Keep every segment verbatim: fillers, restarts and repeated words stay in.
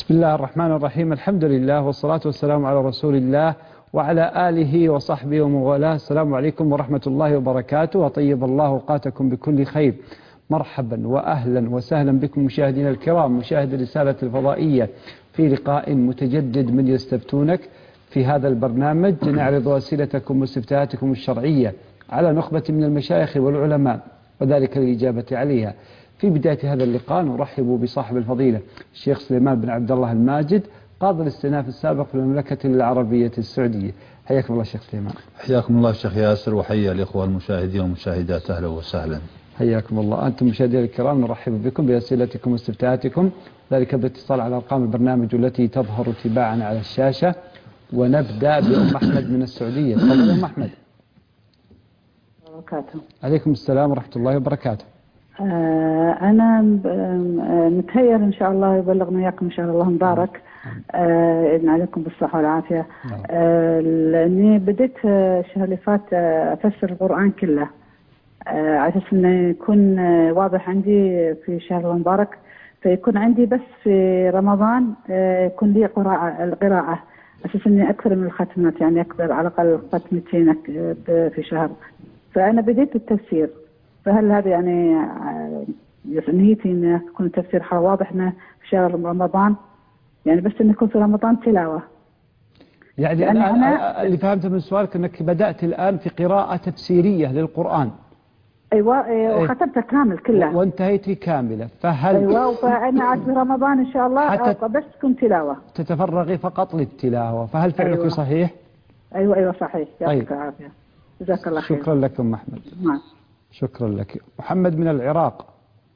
بسم الله الرحمن الرحيم. الحمد لله والصلاة والسلام على رسول الله وعلى آله وصحبه وموالاه. السلام عليكم ورحمة الله وبركاته، وطيب الله أوقاتكم بكل خير. مرحبا وأهلا وسهلا بكم مشاهدينا الكرام، مشاهدي الرسالة الفضائية، في لقاء متجدد من يستفتونك. في هذا البرنامج نعرض أسئلتكم واستفتاءاتكم الشرعية على نخبة من المشايخ والعلماء، وذلك للإجابة عليها. في بداية هذا اللقاء نرحب بصاحب الفضيلة الشيخ سليمان بن عبد الله الماجد، قاضي الاستئناف السابق في المملكة العربية السعودية. حياكم الله شيخ سليمان. حياكم الله شيخ ياسر، وحيا الإخوة المشاهدين والمشاهدات، أهلا وسهلا. حياكم الله. أنتم مشاهدينا الكرام نرحب بكم بأسئلتكم واستفتاءاتكم، ذلك بالاتصال على أرقام البرنامج التي تظهر تباعا على الشاشة. ونبدأ بأم أحمد من السعودية. تفضل أم أحمد. وبركاته. عليكم السلام ورحمة الله وبركاته. آه أنا متهيأ إن شاء الله يبلغنا إياكم إن شاء الله مبارك. آه إذن عليكم بالصحة والعافية. آه لأني بديت الشهر اللي فات أفسر القرآن كله، آه على أساس إنه يكون واضح عندي في شهر المبارك، فيكون عندي بس في رمضان آه يكون لي قراءة القراءة، أساس إني أكثر من الختمات، يعني أكثر على الأقل ختمتين في شهر. فأنا بديت التفسير، فهل هذا يعني نيتي أن يكون التفسير واضح أنه في شهر رمضان، يعني بس أن يكون في رمضان تلاوة؟ يعني أنا, أنا اللي فهمته من سؤالك أنك بدأت الآن في قراءة تفسيرية للقرآن. أيوة, أيوة وختمته كامل كله وانتهيتي كاملة، فهل أيوة فأنا عاد في رمضان إن شاء الله حتى بس تكون تلاوة، تتفرغي فقط للتلاوة، فهل فعلك أيوة. صحيح؟ أيوة أيوة صحيح. طيب. العافية. جزاك الله خير. شكرا لك أم أحمد. نعم. شكرا لك. محمد من العراق.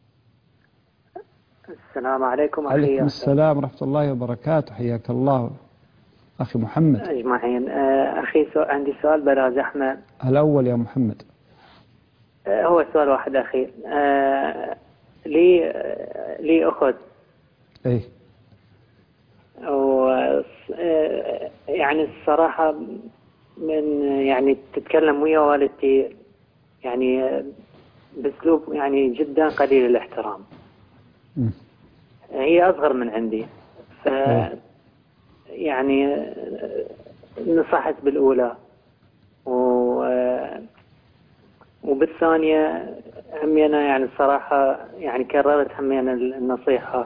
السلام عليكم. عليكم السلام ورحمة الله وبركاته، حياك الله أخي محمد. أجمعين. أخي سؤال، عندي سؤال بلا زحمة. الأول يا محمد. هو سؤال واحد أخي. لي لي أخت. إيه. و يعني الصراحة من يعني تتكلم ويا والدتي يعني باسلوب يعني جدا قليل الاحترام. م. هي اصغر من عندي، ف يعني نصحت بالاولى و وبالثانيه همينا يعني الصراحه يعني كررت همينا النصيحه،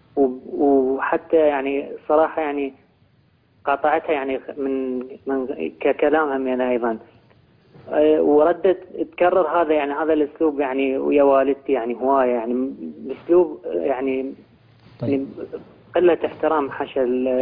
وحتى يعني صراحه يعني قاطعتها يعني من من ككلام همينا ايضا، وردت تكرر هذا يعني هذا الاسلوب يعني ويا والدتي يعني هوايه، يعني باسلوب يعني طيب. قله احترام حاشا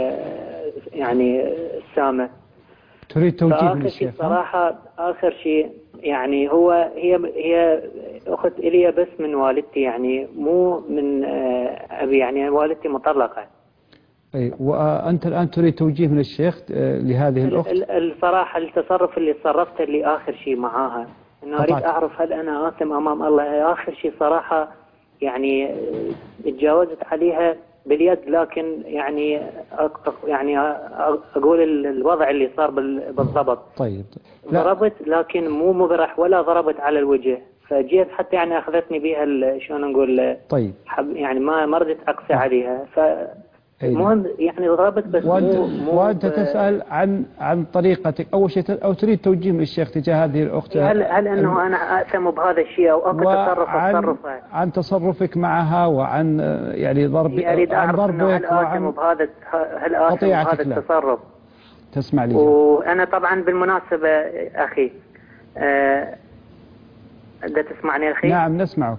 يعني السامع. تريد توجيه من الشيخ؟ صراحه اخر شيء يعني هو هي هي اخت الي بس من والدتي، يعني مو من ابي، يعني والدتي مطلقه. اي، وانت الان تريد توجيه من الشيخ لهذه الاخت؟ الصراحه التصرف اللي تصرفته اللي اخر شيء معاها، انه اريد اعرف هل انا آثم امام الله. اخر شيء صراحه يعني تجاوزت عليها باليد، لكن يعني يعني اقول الوضع اللي صار بالضبط. طيب. ضربت لكن مو مبرح ولا ضربت على الوجه، فجيت حتى يعني اخذتني بها شلون نقول. طيب. يعني ما ما ردت اقسى عليها، ف المهم يعني ضربت بس وانت, مو مو وانت تسأل عن عن طريقتك اول شيء، او تريد توجيه من الشيخ تجاه هذه الاخت. هل هل انه انا اثم بهذا الشيء او اكو تصرف اتصرفه عن تصرفك معها، وعن يعني ضرب اريد اعرف انه هل اثم بهذا هل اثم بهذا التصرف. تسمع لي. وانا طبعا بالمناسبه اخي أه بدك تسمعني اخي؟ نعم نسمعك.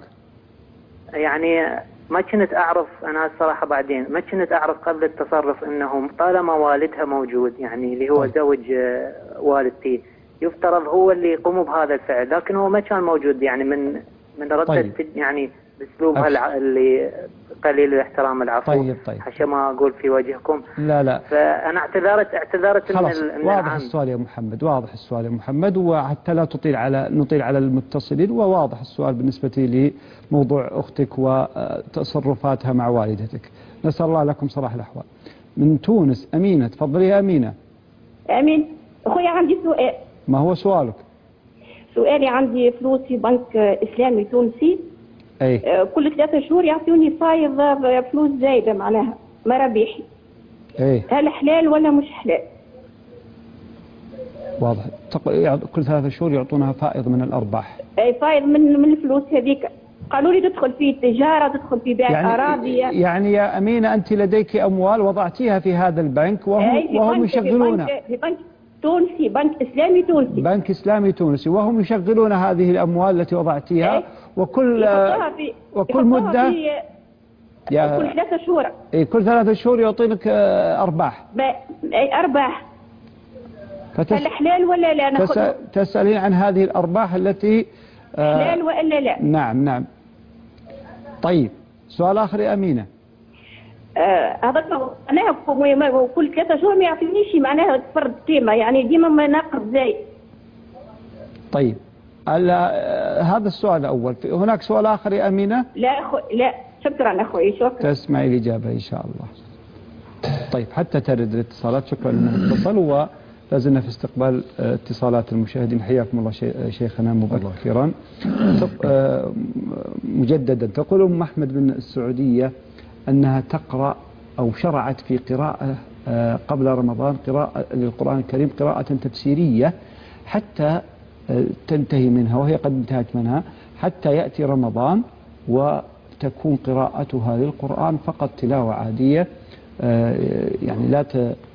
يعني ما كنت أعرف أنا الصراحة بعدين ما كنت أعرف قبل التصرف أنه طالما والدها موجود، يعني اللي هو زوج والدتي، يفترض هو اللي يقوم بهذا الفعل، لكن هو ما كان موجود، يعني من من ردة طيب. يعني باسلوبها اللي قليل الاحترام العفو. طيب طيب. حتى ما أقول في وجهكم. لا لا. فأنا اعتذرت اعتذرت خلاص من واضح العام. السؤال يا محمد، واضح السؤال يا محمد، وحتى لا تطيل على نطيل على المتصلين، وواضح السؤال بالنسبة لموضوع أختك وتصرفاتها مع والدتك. نسأل الله لكم صلاح الأحوال. من تونس أمينة، تفضلي يا أمينة. أمين أخويا عندي سؤال. ما هو سؤالك؟ سؤالي عندي فلوس في بنك إسلامي تونسي. أي. كل ثلاثة شهور يعطوني فايض فلوس زايدة معناها. مرابيحي. ايه هل حلال ولا مش حلال؟ واضح. كل ثلاثة شهور يعطونها فائض من الأرباح. اي فائض من من الفلوس هذيك. قالوا لي تدخل في التجارة، تدخل في بيع يعني أراضي. يعني يا أمينة أنت لديك أموال وضعتيها في هذا البنك وهم, وهم يشغلونها. في بنك تونسي، بنك إسلامي تونسي. بنك إسلامي تونسي وهم يشغلون هذه الأموال التي وضعتيها. أي. وكل في وكل مدة في يا كل ثلاثة شهور. إيه كل ثلاثة شهور يعطينك أرباح. أي أرباح. فتس... هل حلال ولا لا ناخذ؟ تس... تسألين عن هذه الأرباح التي آه حلال ولا لا؟ نعم نعم. طيب سؤال آخر يا أمينة. هذاك آه معناها كل ثلاثة شهور ما يعطينيش معناها تفرد قيمة، يعني ديما ما ناقص زي. طيب هذا السؤال الأول. هناك سؤال آخر يا أمينة؟ لا أخو لا شكرا أخوي شكرا. تسمعي الإجابة إن شاء الله. طيب حتى ترد الاتصالات. شكرا لمن اتصل ولازلنا في استقبال اتصالات المشاهدين. حياكم الله شيخنا مبكرا. مجددا. تقول أم أحمد من السعودية أنها تقرأ أو شرعت في قراءة قبل رمضان قراءة للقرآن الكريم قراءة تفسيرية حتى تنتهي منها وهي قد انتهت منها حتى يأتي رمضان وتكون قراءتها للقرآن فقط تلاوة عادية، يعني لا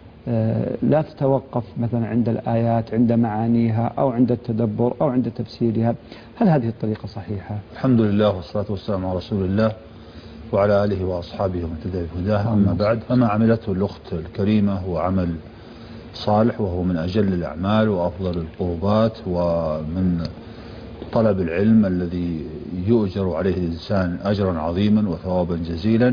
لا تتوقف مثلا عند الآيات عند معانيها أو عند التدبر أو عند تفسيرها. هل هذه الطريقة صحيحة؟ الحمد لله والصلاة والسلام على رسول الله وعلى آله وأصحابه ومن تبعهم بهداه. أما بعد، فما عملته الأخت الكريمة هو عمل صالح وهو من أجل الأعمال وأفضل القربات ومن طلب العلم الذي يؤجر عليه الإنسان أجرا عظيما وثوابا جزيلا.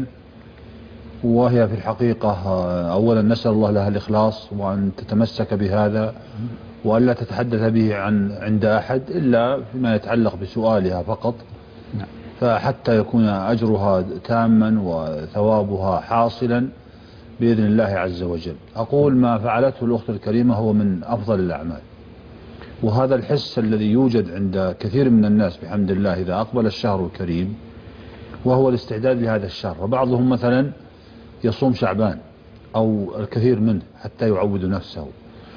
وهي في الحقيقة أولا نسأل الله لها الإخلاص وأن تتمسك بهذا وألا تتحدث به عن عند أحد إلا فيما يتعلق بسؤالها فقط، فحتى يكون أجرها تاما وثوابها حاصلا بإذن الله عز وجل. أقول ما فعلته الأخت الكريمة هو من أفضل الأعمال، وهذا الحس الذي يوجد عند كثير من الناس بحمد الله إذا أقبل الشهر الكريم وهو الاستعداد لهذا الشهر. وبعضهم مثلا يصوم شعبان أو الكثير منه حتى يعود نفسه،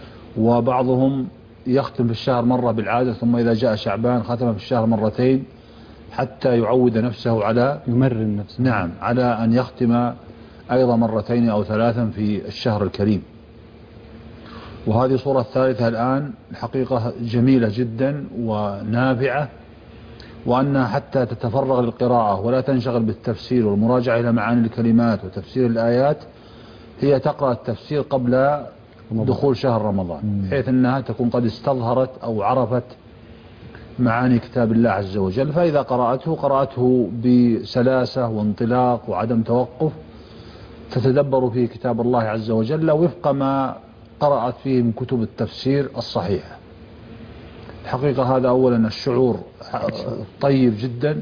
وبعضهم يختم في الشهر مرة بالعادة ثم إذا جاء شعبان ختم في الشهر مرتين حتى يعود نفسه على يمرن نفسه نعم على أن يختم أيضا مرتين أو ثلاثا في الشهر الكريم. وهذه صورة ثالثة الآن الحقيقة جميلة جدا ونافعة، وأنها حتى تتفرغ للقراءة ولا تنشغل بالتفسير والمراجعة إلى معاني الكلمات وتفسير الآيات، هي تقرأ التفسير قبل دخول شهر رمضان بحيث أنها تكون قد استظهرت أو عرفت معاني كتاب الله عز وجل، فإذا قرأته قرأته بسلاسة وانطلاق وعدم توقف تتدبر في كتاب الله عز وجل وفق ما قرأت فيه من كتب التفسير الصحيحة. الحقيقة هذا أولا الشعور طيب جدا،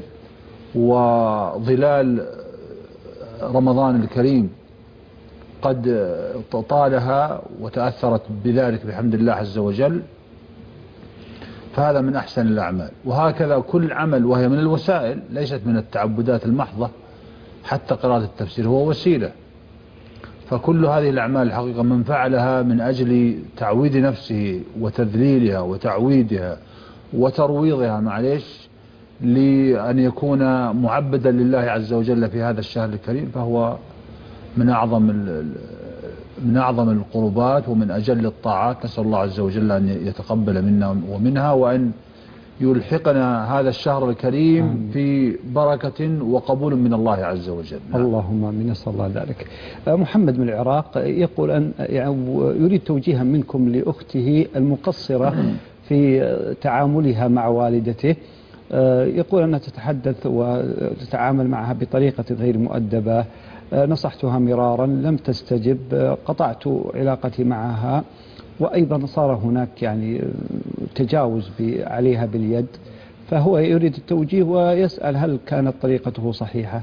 وظلال رمضان الكريم قد طالها وتأثرت بذلك بحمد الله عز وجل، فهذا من أحسن الأعمال. وهكذا كل عمل وهي من الوسائل ليست من التعبدات المحضة، حتى قراءة التفسير هو وسيلة. فكل هذه الأعمال الحقيقة من فعلها من أجل تعويد نفسه وتذليلها وتعويدها وترويضها معليش لأن يكون معبدا لله عز وجل في هذا الشهر الكريم، فهو من أعظم من أعظم القربات ومن أجل الطاعات. نسأل الله عز وجل أن يتقبل منا ومنها وأن يلحقنا هذا الشهر الكريم في بركة وقبول من الله عز وجل. اللهم آمين، نسأل الله ذلك. محمد من العراق يقول أن يريد توجيها منكم لأخته المقصرة في تعاملها مع والدته. يقول أنها تتحدث وتتعامل معها بطريقة غير مؤدبة، نصحتها مرارا لم تستجب، قطعت علاقتي معها، وأيضا صار هناك يعني تجاوز عليها باليد، فهو يريد التوجيه ويسأل هل كانت طريقته صحيحة؟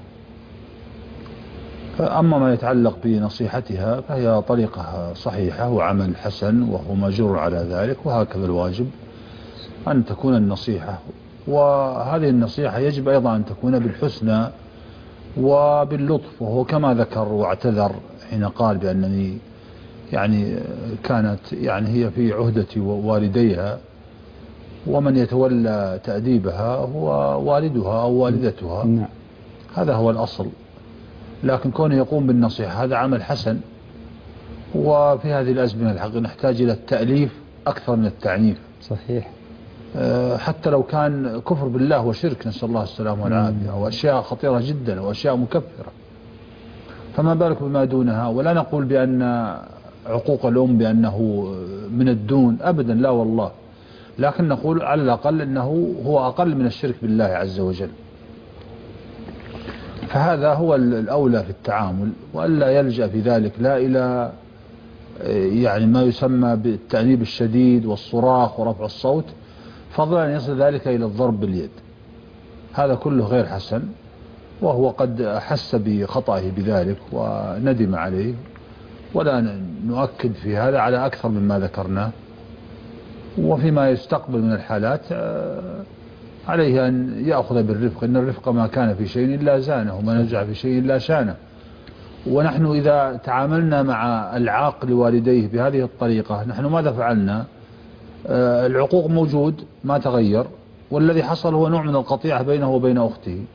أما ما يتعلق بنصيحتها فهي طريقة صحيحة وعمل حسن وهو مجر على ذلك، وهكذا الواجب أن تكون النصيحة. وهذه النصيحة يجب أيضا أن تكون بالحسنى وباللطف، وهو كما ذكر واعتذر حين قال بأنني يعني كانت يعني هي في عهدة والديها، ومن يتولى تأديبها هو والدها أو والدتها. نعم. هذا هو الأصل، لكن كونه يقوم بالنصيحة هذا عمل حسن. وفي هذه الأزمنة الحقيقة نحتاج إلى التأليف أكثر من التعنيف. صحيح. حتى لو كان كفر بالله وشرك، نسأل الله السلامة والعافية، أو أشياء خطيرة جدا أو أشياء مكفرة، فما بالك بما دونها. ولا نقول بأن عقوق الأم بأنه من الدون أبدا، لا والله، لكن نقول على الأقل أنه هو أقل من الشرك بالله عز وجل. فهذا هو الأولى في التعامل، وألا يلجأ في ذلك لا إلى يعني ما يسمى بالتأنيب الشديد والصراخ ورفع الصوت، فضلا أن يصل ذلك إلى الضرب باليد. هذا كله غير حسن، وهو قد أحس بخطئه بذلك وندم عليه، ولا نؤكد في هذا على أكثر مما ذكرناه. وفيما يستقبل من الحالات عليه أن يأخذ بالرفق، إن الرفق ما كان في شيء إلا زانه، وما نزع في شيء إلا شانه. ونحن إذا تعاملنا مع العاق لوالديه بهذه الطريقة، نحن ماذا فعلنا؟ العقوق موجود ما تغير، والذي حصل هو نوع من القطيعة بينه وبين أخته.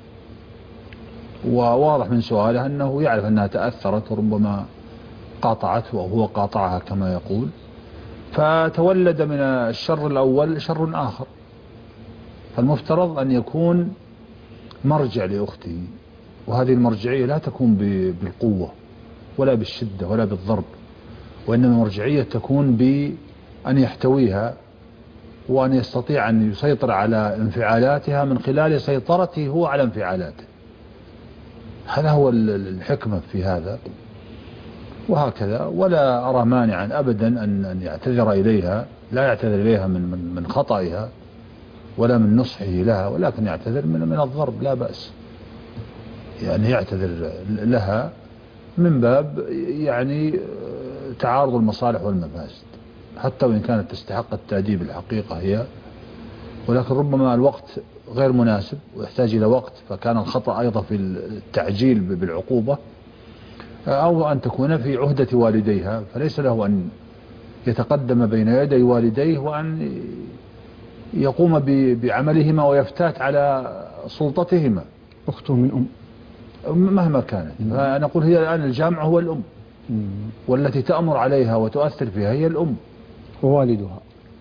وواضح من سؤاله أنه يعرف أنها تأثرت وربما قاطعته وهو قاطعها كما يقول، فتولد من الشر الأول شر آخر. فالمفترض أن يكون مرجع لأخته، وهذه المرجعية لا تكون بالقوة ولا بالشدة ولا بالضرب، وإنما المرجعية تكون بأن يحتويها، وأن يستطيع أن يسيطر على انفعالاتها من خلال سيطرته هو على انفعالاته. هذا هو الحكمة في هذا. وهكذا، ولا أرى مانعا أبدا أن يعتذر إليها، لا يعتذر إليها من من خطئها ولا من نصحه لها، ولكن يعتذر من من الضرب لا بأس. يعني يعتذر لها من باب يعني تعارض المصالح والمفاسد، حتى وإن كانت تستحق التأديب الحقيقة هي، ولكن ربما الوقت غير مناسب ويحتاج إلى وقت، فكان الخطأ أيضا في التعجيل بالعقوبة، أو أن تكون في عهدة والديها، فليس له أن يتقدم بين يدي والديه وأن يقوم بعملهما ويفتات على سلطتهما. أخته من أم مهما كانت. فنقول هي الآن الجامع هو الأم، والتي تأمر عليها وتؤثر فيها هي الأم ووالدها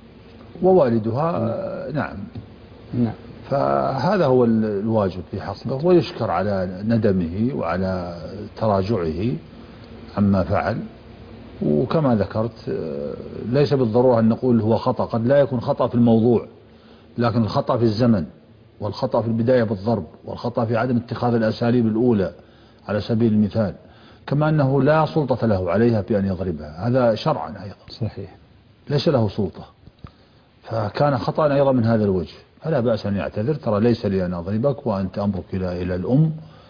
ووالدها. نعم نعم. فهذا هو الواجب في حقه، ويشكر على ندمه وعلى تراجعه عما فعل. وكما ذكرت ليس بالضرورة أن نقول هو خطأ، قد لا يكون خطأ في الموضوع، لكن الخطأ في الزمن، والخطأ في البداية بالضرب، والخطأ في عدم اتخاذ الأساليب الأولى على سبيل المثال، كما أنه لا سلطة له عليها بأن يضربها، هذا شرعا أيضا صحيح ليس له سلطة، فكان خطأ أيضا من هذا الوجه. فلا بأس أن يعتذر، ترى ليس لي أن أضربك، وأنت أمرك إلى إلى الأم،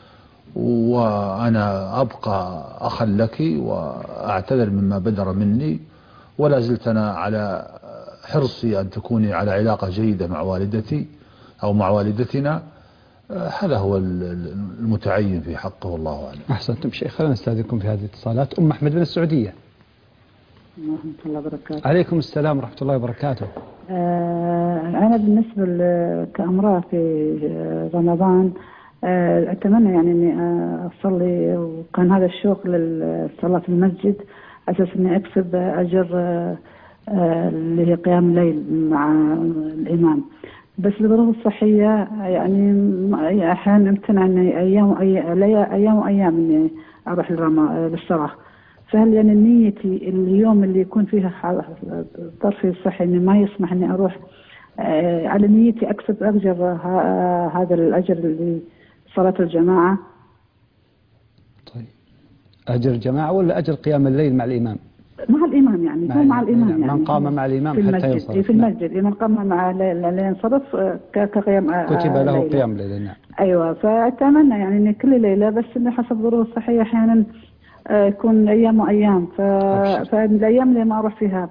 وأنا أبقى أخا لك وأعتذر مما بدر مني، ولا زلت أنا على حرصي أن تكوني على علاقة جيدة مع والدتي أو مع والدتنا. هذا هو المتعين في حقه، والله أعلم. أحسنتم شيخ. خلينا نستأذنكم في هذه الاتصالات. أم أحمد من السعودية. ورحمة الله وبركاته. عليكم السلام ورحمة الله وبركاته. آه أنا بالنسبة كأمرأة في رمضان آه أتمنى يعني أني أصلي، وكان هذا الشوق للصلاة في المسجد أساس أني أكسب أجر آه اللي هي قيام الليل مع الإمام، بس الظروف الصحية يعني أحيانا امتنع أني أيام أيام وأيام أني أروح للصلاة. فهل يعني نيتي اليوم اللي يكون فيها ظرفي الصحي إني ما يسمح إني أروح آه على نيتي أكسب أجر هذا الأجر اللي صلاة الجماعة؟ طيب أجر جماعة ولا أجر قيام الليل مع الإمام؟ مع الإمام يعني مع, مع الإمام يعني من قام مع الإمام في حتى ينصرف. في المسجد من قام مع لينصرف كقيام كتب له قيام الليل. نعم. أيوة. فأتمنى يعني إن كل ليلة، بس إن حسب ظروف الصحية أحيانا يكون أيام وأيام، ف... فالأيام اللي ما أروح فيها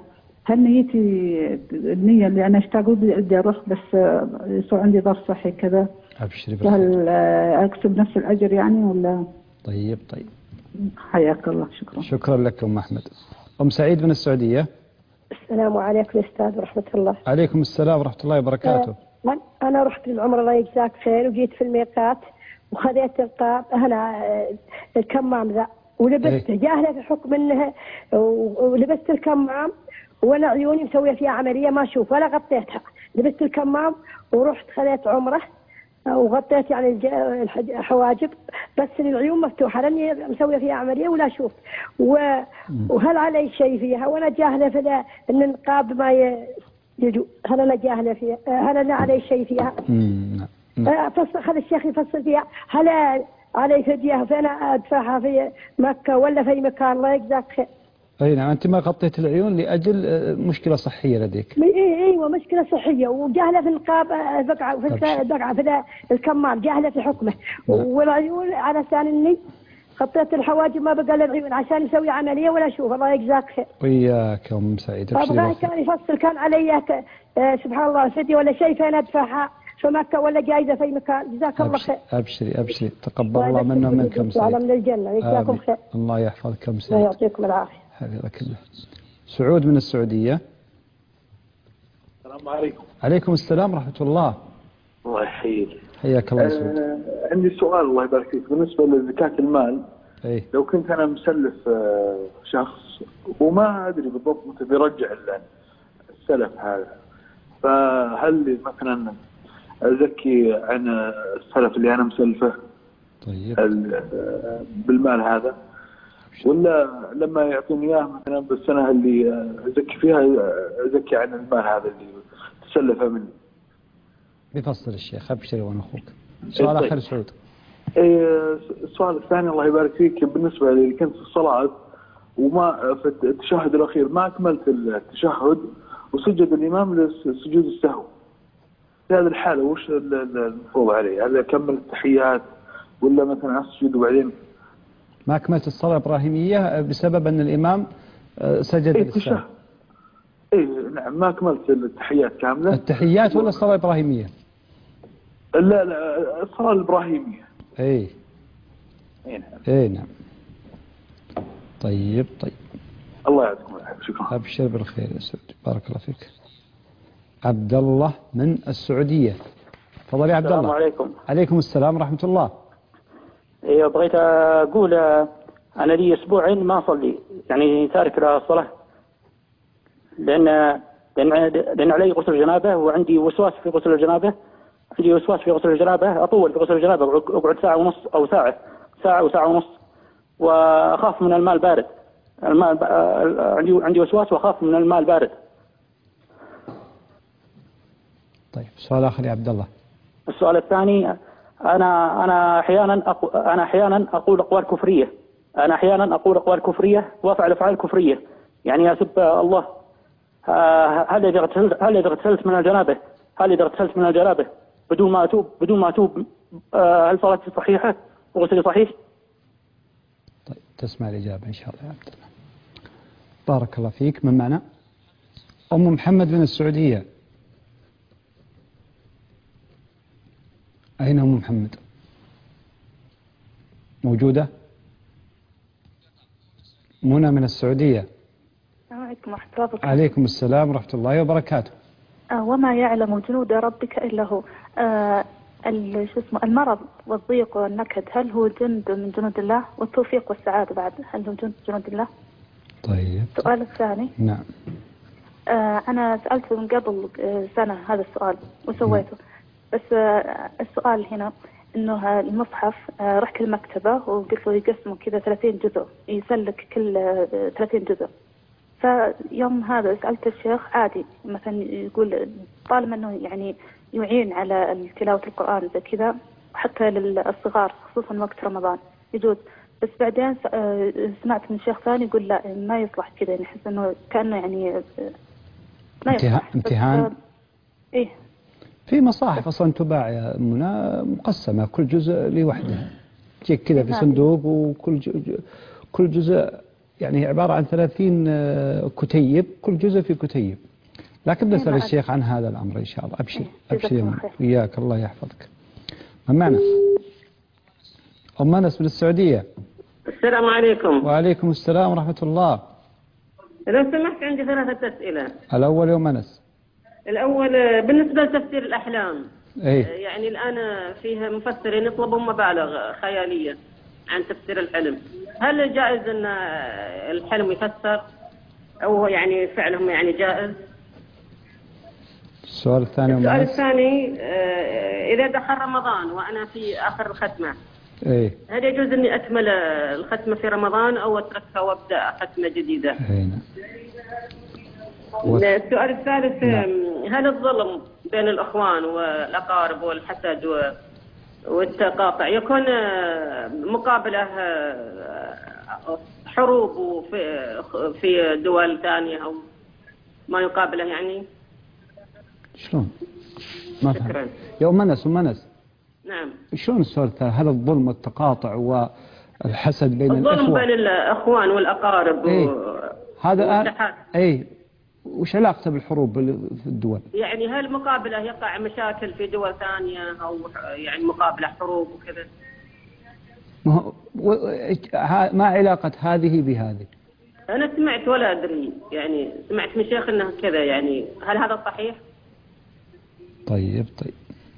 هل نيتي النية اللي أنا أشتاق بدي أروح بس يصير عندي ظرف صحي كذا، أبشري بالخير. هل أكسب نفس الأجر يعني ولا؟ طيب طيب حياك الله. شكرا. شكرا لك أم أحمد. أم سعيد من السعودية. السلام عليكم أستاذ ورحمة الله. عليكم السلام ورحمة الله وبركاته. أه أنا رحت للعمرة الله يجزاك خير، وجيت في الميقات وخذيت القاب هنا الكمام ذا ولبسته إيه؟ جاهلة في حكم انه ولبست الكمام وانا عيوني مسويه فيها عمليه ما اشوف ولا غطيتها، لبست الكمام ورحت خذيت عمره وغطيت يعني الحواجب بس العيون مفتوحه لاني مسويه فيها عمليه ولا اشوف، وهل علي شيء فيها وانا جاهله في ان النقاب ما يجو، هل انا جاهله فيها؟ هل انا علي شيء فيها؟ امم فصل خلي الشيخ يفصل فيها، هل علي فدية فأنا أدفعها في مكة ولا في مكان؟ الله يجزاك خير. أي نعم. أنت ما غطيت العيون لأجل مشكلة صحية لديك. إيه إيوه مشكلة صحية وجاهلة في النقاب بقعة في البقعة في الكمام جاهلة في حكمه والعيون على لسان إني غطيت الحواجب ما بقى للعيون عشان يسوي عملية ولا أشوف. الله يجزاك خير. وياك يا أم سعيد. أبغى كان يفصل كان علي سبحان الله فدية ولا شيء فين أدفعها في مكة ولا جايزة في مكان. جزاك الله خير. أبشري أبشري تقبل الله منا ومنك أم سعيد. من الجنة. يجزاكم خير. الله يحفظك أم سعيد. الله يعطيكم العافية. حفظك الله. سعود من السعودية. السلام عليكم. عليكم السلام ورحمة الله. الله يحييك. حياك الله سعود. آه عندي سؤال الله يبارك فيك بالنسبة لزكاة المال. أي. لو كنت أنا مسلف آه شخص وما أدري بالضبط متى بيرجع السلف هذا، فهل مثلا أزكي عن السلف اللي أنا مسلفه طيب بالمال هذا، ولا لما يعطوني إياه مثلا بالسنة اللي أزكي فيها أزكي عن المال هذا اللي تسلفه مني؟ بفصل الشيخ. أبشر وأنا أخوك. سؤال آخر سعود. إيه السؤال الثاني الله يبارك فيك بالنسبة لي كنت في الصلاة وما في التشهد الأخير ما أكملت التشهد وسجد الإمام لسجود السهو، في هذه الحالة وش المفروض عليه؟ هل أكمل التحيات ولا مثلا أسجد وبعدين؟ ما أكملت الصلاة الإبراهيمية بسبب أن الإمام سجد إيه للسهو. إيه نعم ما أكملت التحيات كاملة. التحيات ولا الصلاة الإبراهيمية؟ لا لا الصلاة الإبراهيمية. إيه إيه نعم. إيه نعم. طيب طيب. الله يعطيكم العافية. شكرا. أبشر بالخير يا سعود. بارك الله فيك. عبد الله من السعودية. تفضل يا عبد الله. السلام عليكم. عليكم السلام ورحمة الله. إيه بغيت أقول أنا لي أسبوعين ما أصلي يعني تارك الصلاة لأن لأن لأن علي غسل الجنابة وعندي وسواس في غسل الجنابة عندي وسواس في غسل الجنابة أطول في غسل الجنابة أقعد ساعة ونص أو ساعة ساعة وساعة ونص وأخاف من الماء البارد. الماء عندي عندي وسواس وأخاف من الماء البارد. طيب سؤال آخر يا عبد الله. السؤال الثاني أنا أنا أحيانا أقو أنا أحيانا أقول أقوال كفرية أنا أحيانا أقول أقوال كفرية وأفعل أفعال كفرية يعني أسب الله. هل إذا اغتسلت هل إذا اغتسلت من الجنابة هل إذا اغتسلت من الجنابة بدون ما أتوب بدون ما أتوب هل صلاتي صحيحة وغسلي صحيح؟ طيب تسمع الإجابة إن شاء الله يا عبد الله. بارك الله فيك. من معنا؟ أم محمد من السعودية. أين أم محمد؟ موجودة؟ منى من السعودية. عليكم ورحمة الله وبركاته. عليكم السلام ورحمة الله وبركاته. آه وما يعلم جنود ربك إلا هو. آه شو اسمه المرض والضيق والنكد هل هو جند من جنود الله؟ والتوفيق والسعادة بعد هل هو جند جنود الله؟ طيب. السؤال الثاني. نعم. آه أنا سألته من قبل سنة هذا السؤال وسويته. نعم. بس آه السؤال هنا إنه المصحف آه رحت المكتبة وقلت له يقسمه كذا ثلاثين جزء يسلك كل آه ثلاثين جزء. فيوم هذا سألت الشيخ عادي مثلا يقول طالما أنه يعني يعين على تلاوة القرآن زي كذا وحتى للصغار خصوصا وقت رمضان يجوز. بس بعدين سمعت من شيخ ثاني يقول لا ما يصلح كذا يعني أحس إنه كأنه يعني ما يصلح. امتحان. إيه. في مصاحف أصلا تباع يا منى مقسمة كل جزء لوحده تجيك كذا في صندوق وكل جزء كل جزء يعني عبارة عن ثلاثين كتيب، كل جزء في كتيب. لكن نسأل الشيخ عن هذا الأمر إن شاء الله. أبشر أبشر وياك، الله يحفظك. من معنا؟ أم أنس من السعودية. السلام عليكم. وعليكم السلام ورحمة الله. لو سمحت عندي ثلاثة أسئلة. الأول يا أم أنس. الأول بالنسبة لتفسير الأحلام. إيه؟ يعني الآن فيه مفسرين يطلبون مبالغ خيالية عن تفسير الحلم. هل جائز أن الحلم يفسر أو يعني فعلهم يعني جائز؟ السؤال الثاني. السؤال الثاني إذا دخل رمضان وأنا في آخر الختمة، إيه؟ هل يجوز أني أكمل الختمة في رمضان أو أتركها وأبدأ ختمة جديدة؟ إيه. السؤال الثالث، هل الظلم بين الأخوان والأقارب والحسد والتقاطع يكون مقابله حروب في في دول ثانية أو ما يقابله يعني؟ شلون؟ ما فهمت. يا أم أنس أم أنس. نعم. شلون السؤال الثاني؟ هل الظلم والتقاطع والحسد بين الأخوان؟ الظلم بين الأخوان والأقارب. إيه؟ هذا أي وش علاقته بالحروب في الدول؟ يعني هل مقابله يقع مشاكل في دول ثانية أو يعني مقابله حروب وكذا؟ ما ما علاقة هذه بهذه؟ أنا سمعت ولا أدري، يعني سمعت من شيخ أنه كذا، يعني هل هذا صحيح؟ طيب طيب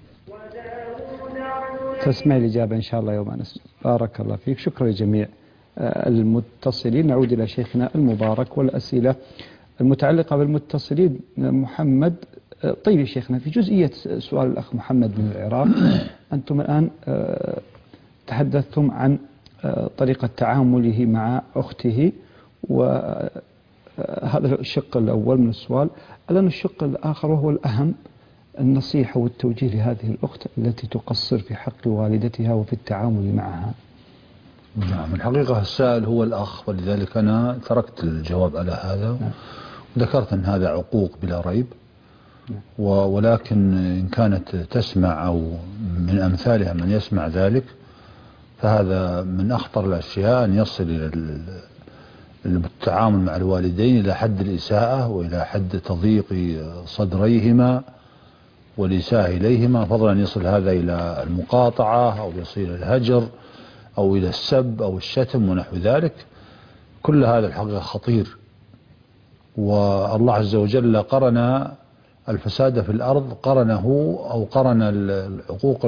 تسمع الإجابة إن شاء الله يوم أنس. بارك الله فيك. شكرا لجميع المتصلين. نعود إلى شيخنا المبارك والأسئلة المتعلقة بالمتصلين. محمد. طيب يا شيخنا، في جزئية سؤال الأخ محمد من العراق، أنتم الآن تحدثتم عن طريقة تعامله مع أخته، وهذا الشق الأول من السؤال. الآن الشق الآخر وهو الأهم، النصيحة والتوجيه لهذه الأخت التي تقصر في حق والدتها وفي التعامل معها. نعم، الحقيقة السائل هو الأخ، ولذلك أنا تركت الجواب على هذا. نعم. وذكرت أن هذا عقوق بلا ريب. نعم. ولكن إن كانت تسمع أو من أمثالها من يسمع ذلك، فهذا من أخطر الأشياء، أن يصل إلى التعامل مع الوالدين إلى حد الإساءة وإلى حد تضييق صدريهما والإساءة إليهما، فضلا أن يصل هذا إلى المقاطعة أو يصل إلى الهجر أو إلى السب أو الشتم ونحو ذلك. كل هذا الحقيقة خطير، والله عز وجل قرن الفساد في الأرض، قرنه أو قرن الحقوق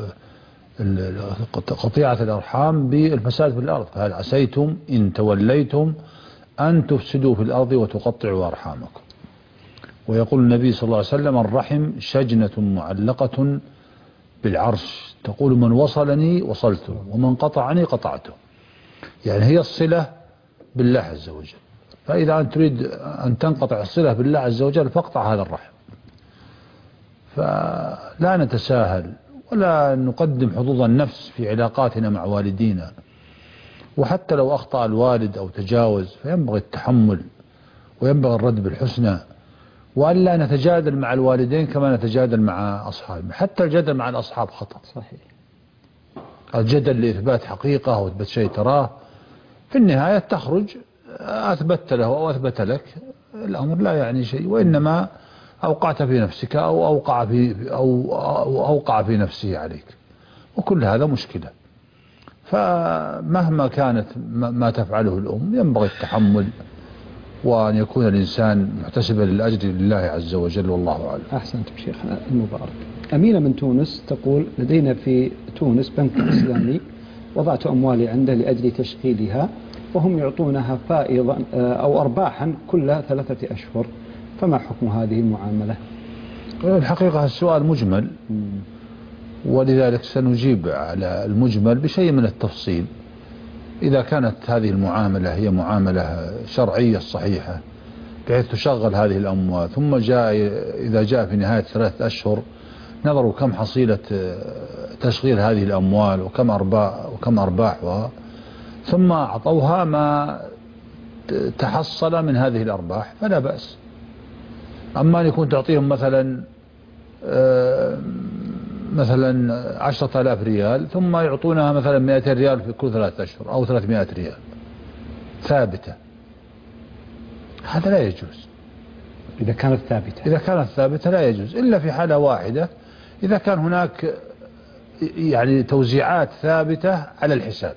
قطيعة الأرحام بالفساد في الأرض. فهل عسيتم إن توليتم أن تفسدوا في الأرض وتقطعوا أرحامكم؟ ويقول النبي صلى الله عليه وسلم: الرحم شجنة معلقة بالعرش، تقول من وصلني وصلته ومن قطعني قطعته. يعني هي الصلة بالله عز وجل، فإذا أنت تريد أن تنقطع الصلة بالله عز وجل فاقطع هذا الرحم. فلا نتساهل ولا نقدم حظوظ النفس في علاقاتنا مع والدينا، وحتى لو أخطأ الوالد أو تجاوز فينبغي التحمل وينبغي الرد بالحسنى، وألا نتجادل مع الوالدين كما نتجادل مع أصحابنا. حتى الجدل مع الأصحاب خطأ. صحيح. الجدل لإثبات حقيقة أو إثبات شيء تراه، في النهاية تخرج أثبت له أو أثبت لك، الأمر لا يعني شيء، وإنما أوقعت في نفسك أو أوقع في أو أو أوقع في نفسه عليك، وكل هذا مشكلة. فمهما كانت ما تفعله الأم ينبغي التحمل، وأن يكون الإنسان محتسبا للأجر لله عز وجل، والله أعلم. أحسنتم شيخنا المبارك. أمينة من تونس تقول: لدينا في تونس بنك إسلامي، وضعت أموالي عنده لأجل تشغيلها، وهم يعطونها فائضا أو أرباحا كل ثلاثة أشهر، فما حكم هذه المعاملة؟ الحقيقة السؤال مجمل، ولذلك سنجيب على المجمل بشيء من التفصيل. إذا كانت هذه المعاملة هي معاملة شرعية صحيحة بحيث تشغل هذه الأموال، ثم جاء إذا جاء في نهاية ثلاثة أشهر نظروا كم حصيلة تشغيل هذه الأموال وكم أرباح وكم أرباحها، ثم أعطوها ما تحصل من هذه الأرباح فلا بأس. أما أن يكون تعطيهم مثلا مثلا عشرة آلاف ريال ثم يعطونها مثلا مئتين ريال في كل ثلاثة أشهر أو ثلاثمائة ريال، ثابتة، هذا لا يجوز. إذا كانت ثابتة إذا كانت ثابتة لا يجوز، إلا في حالة واحدة، إذا كان هناك يعني توزيعات ثابتة على الحساب،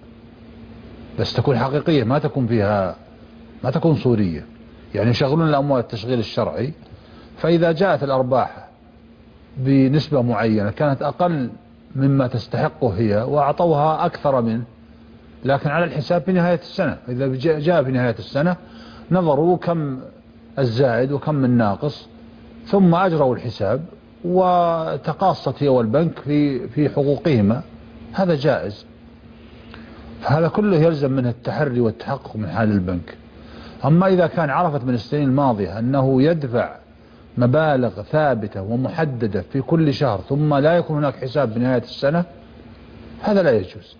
بس تكون حقيقية، ما تكون فيها ما تكون صورية. يعني يشغلون الأموال التشغيل الشرعي، فإذا جاءت الأرباح بنسبة معينة كانت أقل مما تستحقه هي وأعطوها أكثر منه، لكن على الحساب في نهاية السنة. إذا جاء في نهاية السنة نظروا كم الزائد وكم الناقص، ثم أجروا الحساب وتقاصت هي والبنك في في حقوقهما، هذا جائز. فهذا كله يلزم منه التحري والتحقق من حال البنك. أما إذا كان عرفت من السنين الماضية أنه يدفع مبالغ ثابتة ومحددة في كل شهر ثم لا يكون هناك حساب بنهاية السنة، هذا لا يجوز،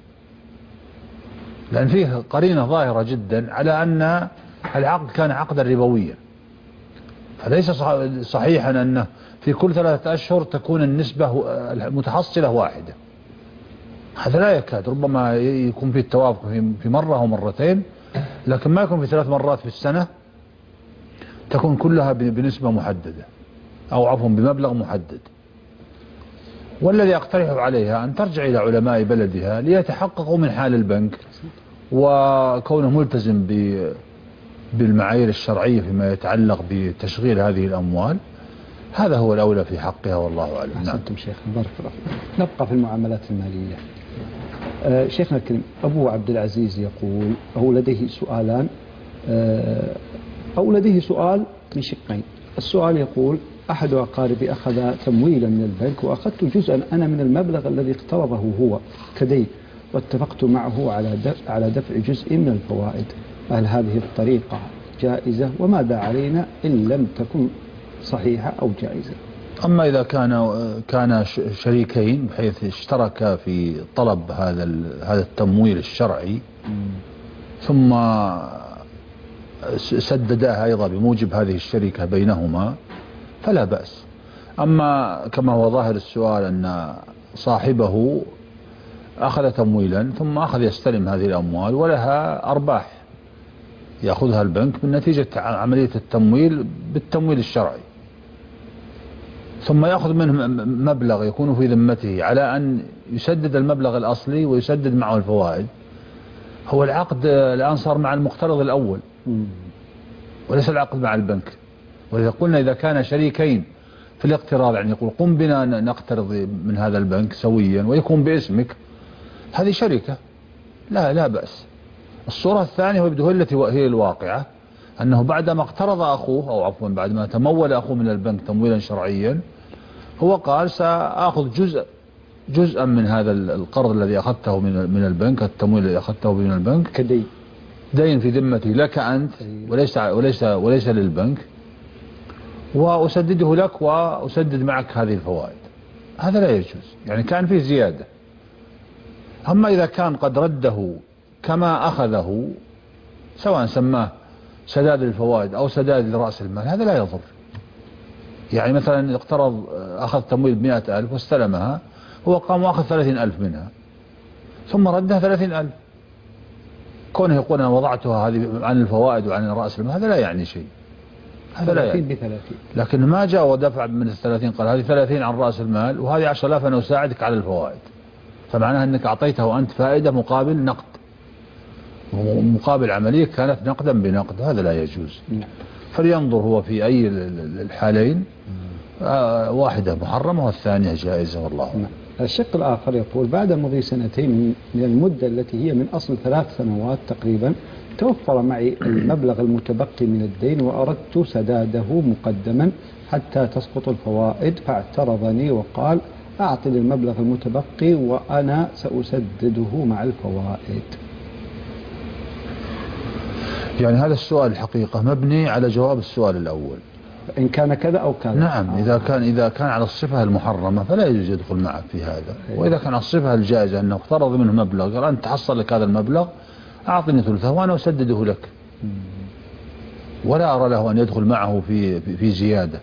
لأن فيه قرينة ظاهرة جدا على أن العقد كان عقدا ربويا. فليس صحيحا أنه في كل ثلاثة أشهر تكون النسبة المتحصلة واحدة، هذا لا يكاد. ربما يكون فيه التوافق في مرة أو مرتين، لكن ما يكون في ثلاث مرات في السنة تكون كلها بنسبة محددة أو عفوا بمبلغ محدد. والذي أقترح عليها أن ترجع إلى علماء بلدها ليتحققوا من حال البنك وكونه ملتزم بالمعايير الشرعية فيما يتعلق بتشغيل هذه الأموال، هذا هو الأولى في حقها والله أعلم. أحسنتم شيخ، بارك الله فيك. نبقى في المعاملات المالية. آه شيخنا الكريم، أبو عبد العزيز يقول أو لديه سؤالان آه أو لديه سؤال من شقين. السؤال يقول: أحد أقاربي أخذ تمويلا من البنك وأخذت جزءا أنا من المبلغ الذي اقترضه هو كدين، واتفقت معه على دفع, على دفع جزء من الفوائد. هل هذه الطريقة جائزة؟ وماذا علينا إن لم تكن صحيحة أو جائزة؟ أما إذا كان كان شريكين بحيث اشتركا في طلب هذا هذا التمويل الشرعي ثم سدداها أيضا بموجب هذه الشركة بينهما فلا بأس. أما كما هو ظاهر السؤال أن صاحبه أخذ تمويلا ثم أخذ يستلم هذه الأموال ولها أرباح يأخذها البنك من نتيجة عملية التمويل بالتمويل الشرعي، ثم يأخذ منه مبلغ يكون في ذمته على أن يسدد المبلغ الأصلي ويسدد معه الفوائد. هو العقد الآن صار مع المقترض الأول وليس العقد مع البنك. وإذا قلنا إذا كان شريكين في الاقتراض، يعني يقول قم بنا نقترض من هذا البنك سويا ويكون باسمك، هذه شركة لا لا بأس. الصورة الثانية ويبدو التي هي الواقعة، أنه بعدما اقترض أخوه أو عفوا بعدما تمول أخوه من البنك تمويلا شرعيا، هو قال سأخذ جزء جزءا من هذا القرض الذي أخذته من من البنك، التمويل الذي أخذته من البنك كدين دين في ذمتي لك أنت وليس وليس وليس للبنك، وأسدده لك وأسدد معك هذه الفوائد. هذا لا يجوز، يعني كان فيه زيادة. أما إذا كان قد رده كما أخذه سواء سماه سداد الفوائد أو سداد رأس المال، هذا لا يضر. يعني مثلا اقترض أخذ تمويل بمئة ألف واستلمها، هو قام وأخذ ثلاثين ألف منها ثم ردها ثلاثين ألف، كونه يقول أنا وضعتها هذه عن الفوائد وعن رأس المال، هذا لا يعني شيء، هذا لا يعني. لكن ما جاء ودفع من الثلاثين قال هذه ثلاثين عن رأس المال وهذه عشر آلاف أنا أساعدك على الفوائد، فمعناها أنك أعطيته أنت فائدة مقابل نقد، مقابل عملية كانت نقدا بنقد، هذا لا يجوز. فلينظر هو في أي الحالين، آه واحدة محرمة والثانية جائزة والله أعلم. الشق الآخر يقول: بعد مضي سنتين من المدة التي هي من أصل ثلاث سنوات تقريبا، توفر معي المبلغ المتبقي من الدين وأردت سداده مقدما حتى تسقط الفوائد، فاعترضني وقال: أعطني المبلغ المتبقي وأنا سأسدده مع الفوائد. يعني هذا السؤال الحقيقة مبني على جواب السؤال الأول، إن كان كذا أو كذا. نعم، إذا كان إذا كان على الصفة المحرمة فلا يجوز يدخل معك في هذا، وإذا كان على الصفة الجائزة أنه اقترض منه مبلغ قال أنت تحصل لك هذا المبلغ أعطني ثلثه وأنا أسدده لك، ولا أرى له أن يدخل معه في في زيادة.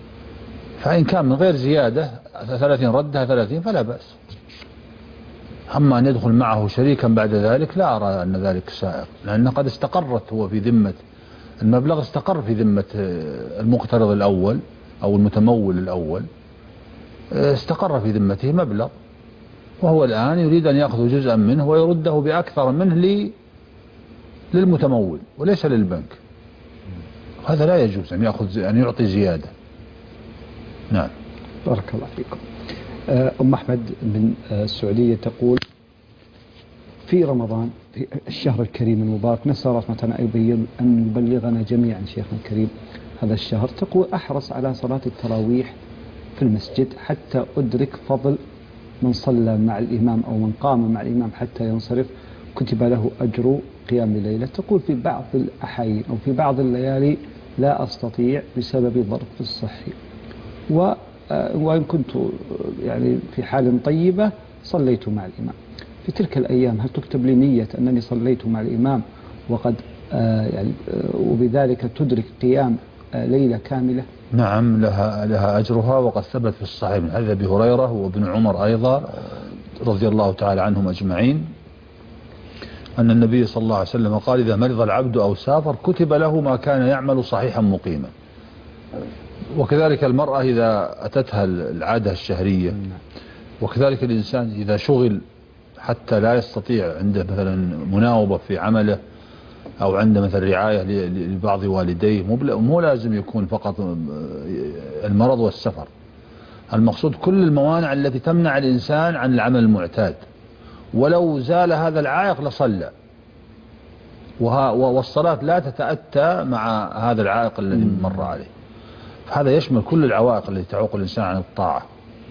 فإن كان من غير زيادة ثلاثين ردها ثلاثين فلا بأس، أما أن يدخل معه شريكا بعد ذلك لا أرى أن ذلك سائغ، لأن قد استقرت هو في ذمة المبلغ، استقر في ذمة المقترض الأول أو المتمول الأول، استقر في ذمته مبلغ، وهو الآن يريد أن يأخذ جزءا منه ويرده بأكثر منه لي للمتمول وليس للبنك. هذا لا يجوز أن يأخذ أن يعطي زيادة. نعم. بارك الله فيكم. أم أحمد من السعودية تقول: في رمضان في الشهر الكريم المبارك، نسأل الله سبحانه وتعالى أن يبلغنا جميعا شيخنا الكريم هذا الشهر. تقول: أحرص على صلاة التراويح في المسجد حتى أدرك فضل من صلى مع الإمام أو من قام مع الإمام حتى ينصرف، كتب له أجر قيام الليلة. تقول: في بعض الأحايين أو في بعض الليالي لا أستطيع بسبب ظرف الصحي، و وإن كنت يعني في حال طيبة صليت مع الإمام. في تلك الأيام هل تكتب لي نية أنني صليت مع الإمام وقد آه يعني آه وبذلك تدرك قيام آه ليلة كاملة؟ نعم، لها لها أجرها، وقد ثبت في الصحيح من حديث أبي هريرة وابن عمر أيضا رضي الله تعالى عنهم أجمعين أن النبي صلى الله عليه وسلم قال: إذا مرض العبد أو سافر كتب له ما كان يعمل صحيحا مقيما. وكذلك المرأة إذا أتتها العادة الشهرية، وكذلك الإنسان إذا شغل حتى لا يستطيع، عنده مثلا مناوبة في عمله أو عنده مثلا رعاية لبعض والديه، مو لازم يكون فقط المرض والسفر، المقصود كل الموانع التي تمنع الإنسان عن العمل المعتاد، ولو زال هذا العائق لصلى، والصلاة لا تتأتى مع هذا العائق الذي مر عليه. هذا يشمل كل العوائق التي تعوق الإنسان عن الطاعة.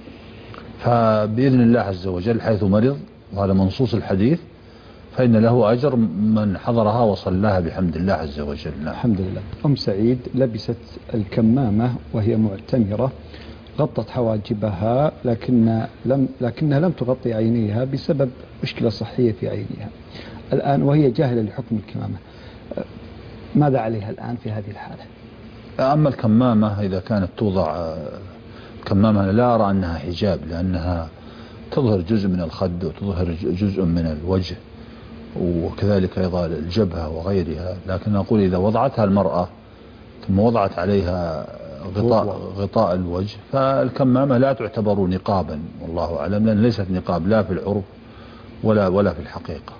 فبإذن الله عز وجل حيث مرض، وهذا منصوص الحديث، فإن له أجر من حضرها وصلاها بحمد الله عز وجل. الحمد لله. أم سعيد لبست الكمامة وهي معتمرة، غطت حواجبها لكن لم لكنها لم تغطي عينيها بسبب مشكلة صحية في عينيها الآن، وهي جاهلة لحكم الكمامة. ماذا عليها الآن في هذه الحالة؟ أما الكمامة إذا كانت توضع كمامة لا أرى أنها حجاب، لأنها تظهر جزء من الخد وتظهر جزء من الوجه وكذلك أيضا الجبهة وغيرها. لكن أقول إذا وضعتها المرأة ثم وضعت عليها غطاء, غطاء الوجه فالكمامة لا تعتبر نقابا والله أعلم، لأن ليست نقاب لا في العرف ولا, ولا في الحقيقة.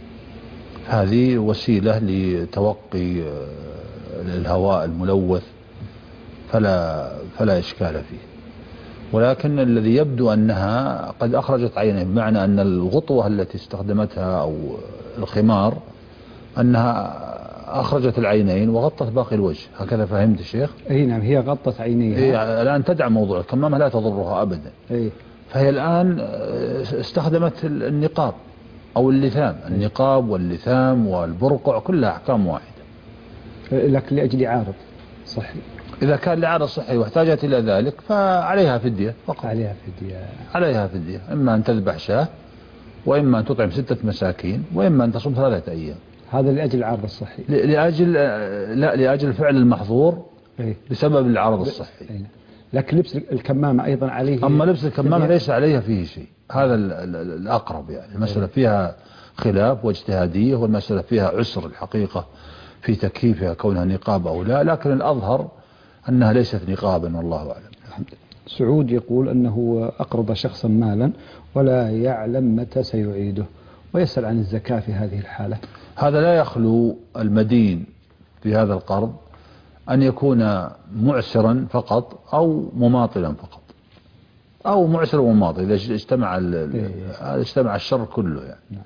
هذه وسيلة لتوقي الهواء الملوث فلا, فلا إشكال فيه. ولكن الذي يبدو أنها قد أخرجت عينيه، بمعنى أن الغطوة التي استخدمتها أو الخمار أنها أخرجت العينين وغطت باقي الوجه، هكذا فهمت الشيخ؟ أي نعم، هي غطت عينيها. هي الآن تدعم موضوع الكمامة لا تضرها أبدا. أي. فهي الآن استخدمت النقاب أو اللثام. النقاب واللثام والبرقع كلها أحكام واحدة، لكن لأجل عارض صحي. إذا كان لعارض صحي واحتاجت إلى ذلك فعليها فدية فقط. عليها فدية. عليها فدية، إما أن تذبح شاة، وإما أن تطعم ستة مساكين، وإما أن تصوم ثلاثة أيام. هذا لأجل العرض الصحي. لأجل لا لأجل فعل المحظور إيه؟ بسبب العرض الصحي. إيه؟ لكن لبس الكمامة أيضا عليه. أما لبس الكمامة ليس عليها فيه شيء، هذا الأقرب. يعني المسألة فيها خلاف واجتهادية، والمسألة فيها عسر الحقيقة في تكييفها كونها نقاب أو لا، لكن الأظهر أنها ليست نقابا والله أعلم. الحمد لله. سعود يقول أنه أقرض شخصا مالا ولا يعلم متى سيعيده، ويسأل عن الزكاة في هذه الحالة. هذا لا يخلو المدين في هذا القرض أن يكون معسرا فقط أو مماطلا فقط، أو معسر ومماطل إذا اجتمع اجتمع الشر كله يعني.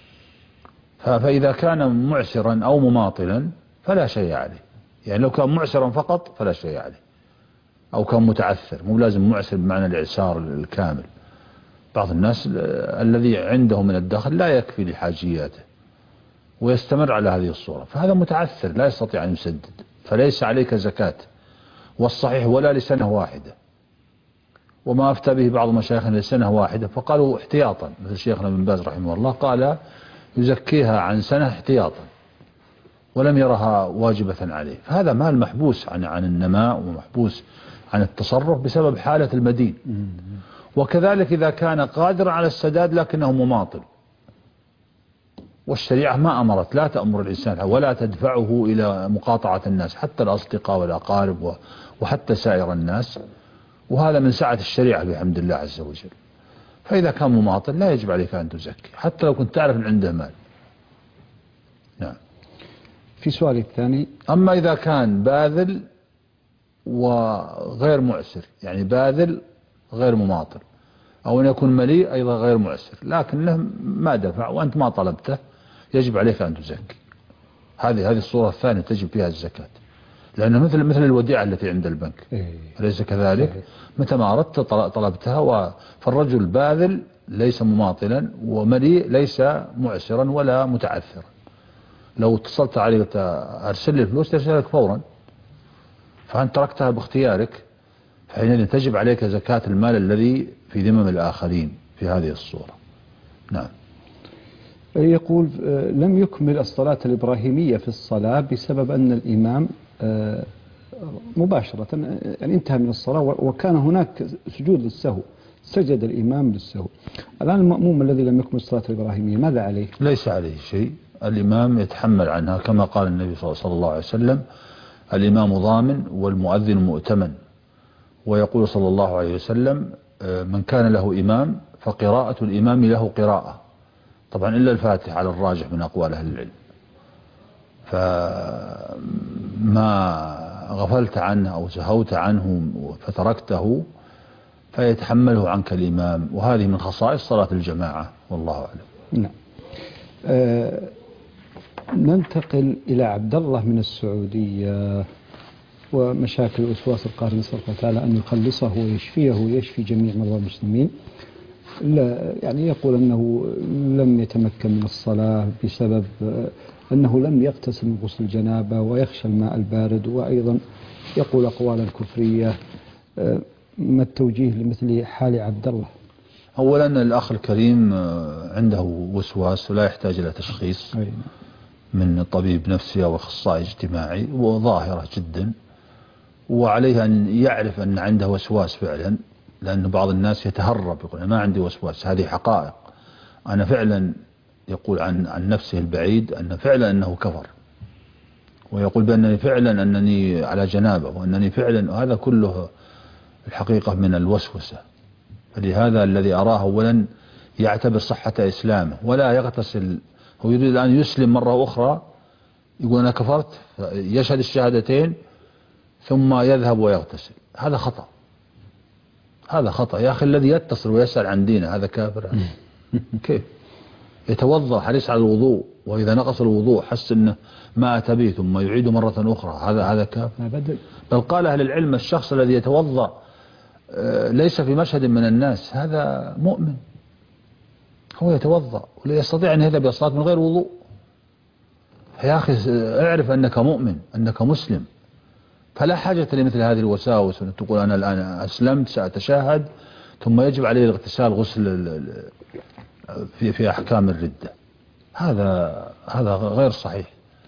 فإذا كان معسرا أو مماطلا فلا شيء عليه. يعني لو كان معسرا فقط فلا شيء عليه، أو كان متعثر، مو لازم معسر بمعنى الإعسار الكامل. بعض الناس الذي عنده من الدخل لا يكفي لحاجياته ويستمر على هذه الصورة، فهذا متعثر لا يستطيع أن يسدد، فليس عليك زكاة. والصحيح ولا لسنة واحدة، وما أفتى به بعض مشايخنا لسنة واحدة، فقالوا احتياطا، مثل شيخنا بن باز رحمه الله قال يزكيها عن سنة احتياطا، ولم يرها واجبة عليه. فهذا مال محبوس عن عن النماء ومحبوس عن التصرف بسبب حالة المدين. وكذلك إذا كان قادرا على السداد لكنه مماطل، والشريعة ما أمرت، لا تأمر الإنسان ولا تدفعه إلى مقاطعة الناس حتى الأصدقاء والأقارب وحتى سائر الناس، وهذا من سعة الشريعة بحمد الله عز وجل. فإذا كان مماطل لا يجب عليك أن تزكي حتى لو كنت تعرف أن عنده مال. نعم. في سؤال الثاني، أما إذا كان باذل وغير معسر، يعني باذل غير مماطل، أو أن يكون مليء أيضا غير معسر لكنه ما دفع وأنت ما طلبته، يجب عليك أن تزكي. هذه هذه الصورة الثانية تجب فيها الزكاة، لأنه مثل مثل الوديعة التي عند البنك، أليس كذلك؟ متى ما أردت طلبتها. فالرجل باذل ليس مماطلا، ومليء ليس معسرا ولا متعثرا. لو اتصلت عليه أرسل لي الفلوس ترسل لك فورا، فأنت تركتها باختيارك، فحينئذ تجب عليك زكاة المال الذي في ذمم الآخرين في هذه الصورة. نعم. يقول لم يكمل الصلاة الإبراهيمية في الصلاة بسبب أن الإمام مباشرة يعني انتهى من الصلاة وكان هناك سجود للسهو، سجد الإمام للسهو. الآن المأموم الذي لم يكمل الصلاة الإبراهيمية ماذا عليه؟ ليس عليه شيء، الإمام يتحمل عنها كما قال النبي صلى الله عليه وسلم: الإمام ضامن والمؤذن مؤتمن. ويقول صلى الله عليه وسلم: من كان له إمام فقراءة الإمام له قراءة، طبعا إلا الفاتحة على الراجح من أقوال أهل العلم. فما غفلت عنه أو سهوت عنه فتركته فيتحمله عنك الإمام، وهذه من خصائص صلاة الجماعة والله أعلم. نعم. أه ننتقل إلى عبد الله من السعودية ومشاكل الوسواس القهري، نسأل الله تعالى أن يخلصه ويشفيه ويشفي جميع مرضى المسلمين. لا يعني يقول أنه لم يتمكن من الصلاة بسبب أنه لم يغتسل من غسل الجنابة ويخشى الماء البارد، وأيضا يقول أقوالا كفرية. ما التوجيه لمثل حال عبد الله؟ أولا الأخ الكريم عنده وسواس ولا يحتاج إلى تشخيص من طبيب نفسي أو أخصائي اجتماعي، وظاهرة جدا، وعليه أن يعرف أن عنده وسواس فعلا، لأن بعض الناس يتهرب يقول ما عندي وسواس. هذه حقائق. أنا فعلا يقول عن عن نفسه البعيد أن فعلا أنه كفر، ويقول بأنني فعلا أنني على جنابه، وأنني فعلا، هذا كله الحقيقة من الوسوسة. فلهذا الذي أراه أولا يعتبر صحة إسلامه ولا يغتسل. هو يريد أن يسلم مرة أخرى، يقول أنا كفرت، يشهد الشهادتين ثم يذهب ويغتسل. هذا خطأ، هذا خطأ يا أخي. الذي يتصل ويسأل عن دينه هذا كافر. كيف يتوضأ حريص على الوضوء، وإذا نقص الوضوء حس أنه ما أتى به ثم يعيد مرة أخرى، هذا هذا كافر. بل قال أهل العلم الشخص الذي يتوضأ ليس في مشهد من الناس هذا مؤمن، هو يتوضأ ولا يستطيع أن يذهب إلى الصلاة من غير وضوء. يا أخي اعرف أنك مؤمن، أنك مسلم، فلا حاجة لمثل هذه الوساوس أن تقول أنا الآن أسلمت سأتشاهد ثم يجب عليه الاغتسال غسل في في أحكام الردة. هذا هذا غير صحيح،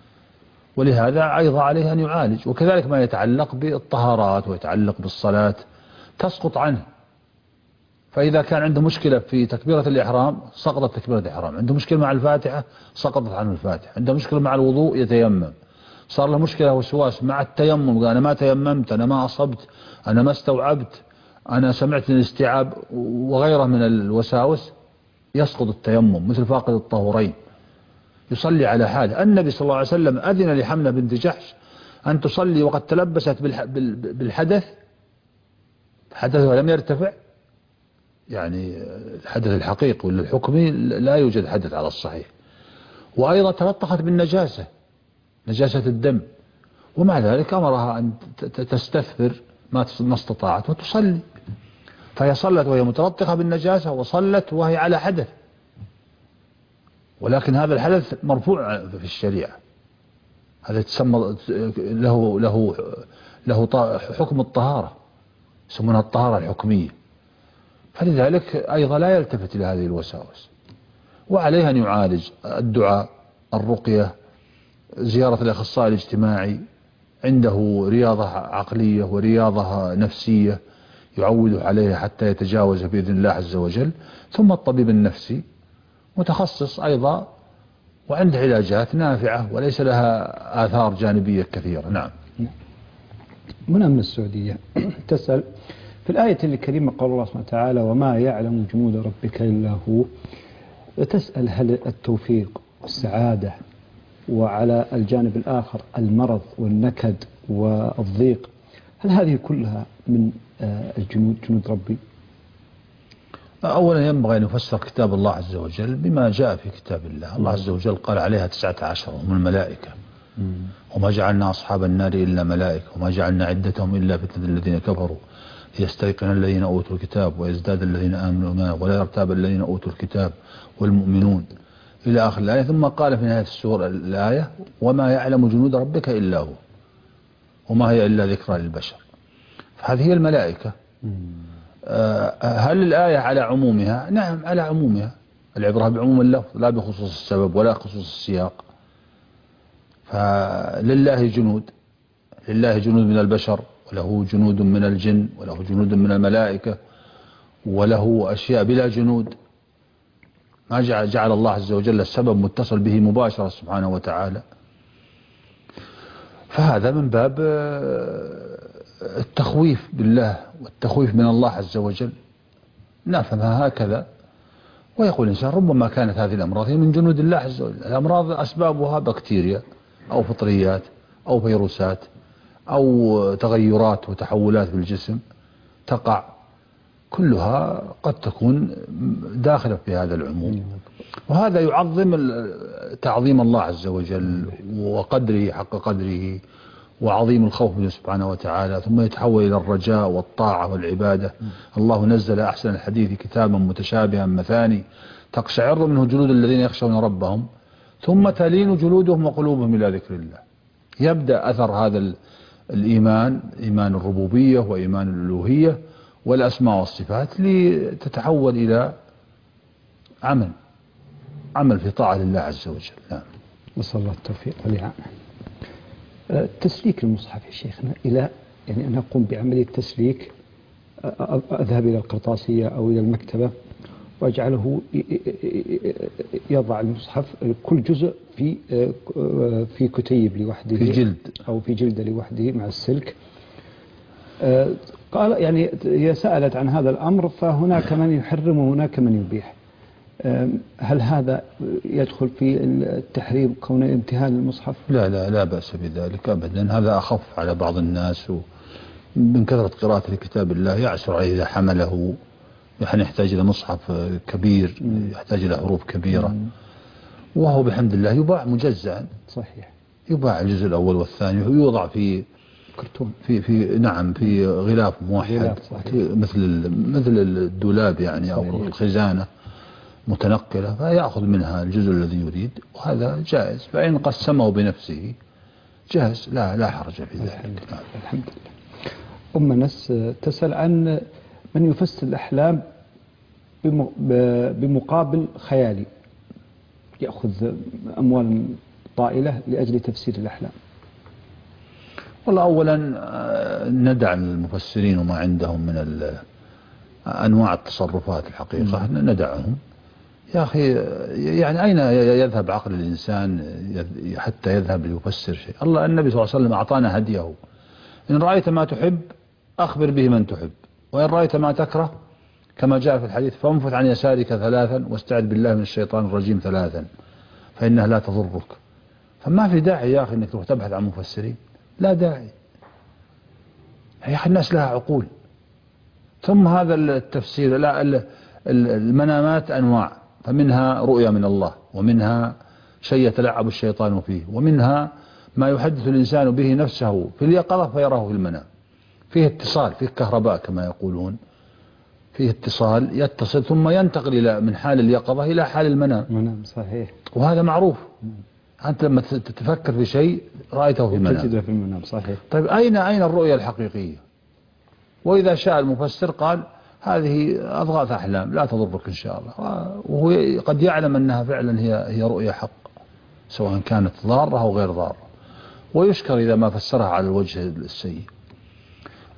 ولهذا أيضا عليه أن يعالج. وكذلك ما يتعلق بالطهارات ويتعلق بالصلاة تسقط عنه. فإذا كان عنده مشكلة في تكبيرة الإحرام سقطت تكبيرة الإحرام، عنده مشكلة مع الفاتحة سقطت عنه الفاتحة، عنده مشكلة مع الوضوء يتيمم، صار له مشكلة وسواس مع التيمم، قال أنا ما تيممت، أنا ما أصبت، أنا ما استوعبت، أنا سمعت الاستيعاب وغيره من الوساوس، يسقط التيمم مثل فاقد الطهورين، يصلي على حاله. النبي صلى الله عليه وسلم أذن لحملة بنت جحش أن تصلي وقد تلبست بالحدث، حدثها لم يرتفع، يعني الحدث الحقيقي ولا الحكمي لا يوجد حدث على الصحيح، وأيضا تلطخت بالنجاسة، نجاسة الدم، ومع ذلك أمرها أن تستثفر ما استطاعت وتصلي. فهي صلت وهي متلطخة بالنجاسة وصلت وهي على حدث، ولكن هذا الحدث مرفوع في الشريعة، هذا يتسمى له له له حكم الطهارة، يسمونها الطهارة الحكمية. فلذلك أيضا لا يلتفت إلى هذه الوساوس، وعليه أن يعالج. الدعاء، الرقية، زيارة الأخصائي الاجتماعي، عنده رياضة عقلية ورياضة نفسية يعوده عليه حتى يتجاوز بإذن الله عز وجل. ثم الطبيب النفسي متخصص أيضا وعنده علاجات نافعة وليس لها آثار جانبية كثيرة. نعم. منى من السعودية تسأل في الآية الكريمة قال الله سبحانه وتعالى وما يعلم جنود ربك إلا هو، تسأل هل التوفيق والسعادة وعلى الجانب الآخر المرض والنكد والضيق هل هذه كلها من الجنود جنود ربي؟ أولا ينبغي أن يفسر كتاب الله عز وجل بما جاء في كتاب الله. الله عز وجل قال عليها تسعة عشر هم الملائكة، وما جعلنا أصحاب النار إلا ملائكة وما جعلنا عدتهم إلا فتنة الذين كفروا ليستيقن الذين أوتوا الكتاب ويزداد الذين آمنوا ولا يرتاب الذين أوتوا الكتاب والمؤمنون إلى آخر الآية. ثم قال في نهاية السورة الآية وما يعلم جنود ربك إلا هو وما هي إلا ذكرى للبشر. فهذه هي الملائكة. هل الآية على عمومها؟ نعم على عمومها، العبرة بعموم اللفظ لا بخصوص السبب ولا خصوص السياق. فلله جنود، لله جنود من البشر وله جنود من الجن وله جنود من الملائكة وله أشياء بلا جنود ما جعل, جعل الله عز وجل السبب متصل به مباشرة سبحانه وتعالى. فهذا من باب التخويف بالله والتخويف من الله عز وجل، نفهمها هكذا. ويقول الإنسان ربما كانت هذه الأمراض هي من جنود الله عز وجل. الأمراض أسبابها بكتيريا أو فطريات أو فيروسات أو تغيرات وتحولات في الجسم تقع، كلها قد تكون داخلة في هذا العموم. وهذا يعظم تعظيم الله عز وجل وقدره حق قدره وعظيم الخوف منه سبحانه وتعالى، ثم يتحول إلى الرجاء والطاعة والعبادة. الله نزل أحسن الحديث كتابا متشابها مثاني تقشعر منه جلود الذين يخشون ربهم ثم تلين جلودهم وقلوبهم إلى ذكر الله. يبدأ أثر هذا الإيمان، إيمان الربوبية وإيمان الألوهية والأسماء والصفات، لتتحول إلى عمل عمل في طاعة الله عز وجل. نعم. نسأل الله التوفيق والإعانة. تسليك المصحف يا شيخنا، إلى يعني أنا أقوم بعملية تسليك، أذهب إلى القرطاسية أو إلى المكتبة وأجعله يضع المصحف كل جزء في في كتيب لوحده، في جلد أو في جلد لوحده مع السلك. قال يعني هي سألت عن هذا الأمر، فهناك من يحرم وهناك من يبيح. هل هذا يدخل في التحريم كون امتهان المصحف؟ لا لا لا بأس بذلك أبدا. هذا أخف على بعض الناس، ومن كثرة قراءة لكتاب الله يعسر عليه إذا حمله، يعني يحتاج إلى مصحف كبير، يحتاج إلى حروف كبيرة، وهو بحمد الله يباع مجزأ. صحيح. يباع الجزء الأول والثاني ويوضع في كرتون في في نعم في غلاف موحد مثل مثل الدولاب يعني أو صحيح. الخزانة متنقلة، فيأخذ منها الجزء الذي يريد، وهذا جائز. فإن قسمه بنفسه جائز، لا لا حرج في ذلك. الحمد لله. أم نس تسأل عن من يفسر الأحلام بمقابل خيالي، يأخذ أموال طائلة لأجل تفسير الأحلام. والله أولا ندع المفسرين وما عندهم من أنواع التصرفات الحقيقة ندعهم. يا أخي يعني أين يذهب عقل الإنسان حتى يذهب ليفسر شيء؟ الله النبي صلى الله عليه وسلم أعطانا هديه: إن رأيت ما تحب أخبر به من تحب، وإن رأيت ما تكره كما جاء في الحديث فانفث عن يسارك ثلاثا واستعذ بالله من الشيطان الرجيم ثلاثا فإنها لا تضرك. فما في داعي يا أخي أنك تروح تبحث عن مفسرين، لا داعي يا أخي، الناس لها عقول. ثم هذا التفسير، لا المنامات أنواع، فمنها رؤيا من الله، ومنها شيء يتلعب الشيطان فيه، ومنها ما يحدث الإنسان به نفسه في اليقظة فيراه في المنام. فيه اتصال، فيه كهرباء كما يقولون، فيه اتصال يتصل ثم ينتقل إلى من حال اليقظة إلى حال المنام. منام صحيح. وهذا معروف. أنت لما تتفكر في شيء رأيته في المنام، تجده في المنام صحيح. طيب أين أين الرؤية الحقيقية؟ وإذا شاء المفسر قال هذه أضغاث أحلام لا تضرك إن شاء الله، وهو قد يعلم أنها فعلا هي هي رؤية حق، سواء كانت ضارة أو غير ضارة، ويشكر إذا ما فسرها على الوجه السيء.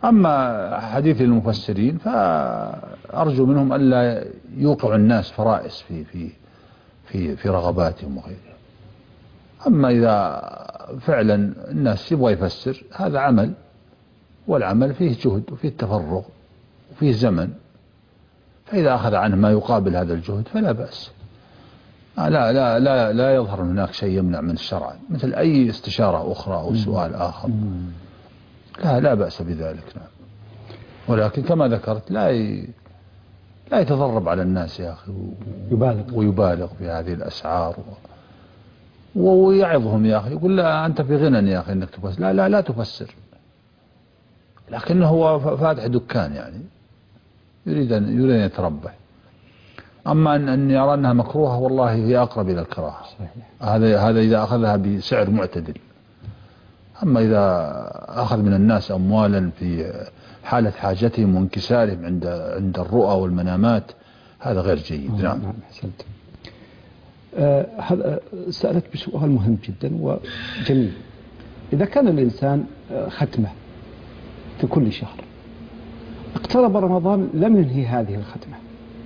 أما حديث المفسرين فأرجو منهم ألا يوقع الناس فرائس في في في في رغباتهم وغيرها. أما إذا فعلا الناس يبغى يفسر هذا عمل، والعمل فيه جهد وفيه تفرغ وفيه زمن، فإذا أخذ عنه ما يقابل هذا الجهد فلا بأس. لا لا لا لا يظهر هناك شيء يمنع من الشرع مثل أي استشارة أخرى أو سؤال آخر. لا لا بأس بذلك. نعم. ولكن كما ذكرت لا ي... لا يتضرب على الناس يا أخي يبالغ ويبالغ في هذه الأسعار و... ويعظهم يا أخي، يقول لا أنت في غنى يا أخي أنك تفسر. لا لا لا تفسر، لكنه هو فاتح دكان يعني يريد أن يريد أن يتربح. أما أن أن يرى أنها مكروهة والله هي أقرب إلى الكراهة. هذا هذا إذا أخذها بسعر معتدل. أما إذا أخذ من الناس أموالا في حالة حاجتهم وانكسارهم عند عند الرؤى والمنامات هذا غير جيد. نعم. نعم أحسنت. هذا آه سألت بسؤال مهم جدا وجميل. إذا كان الإنسان ختمة في كل شهر، اقترب رمضان لم ينهي هذه الختمة،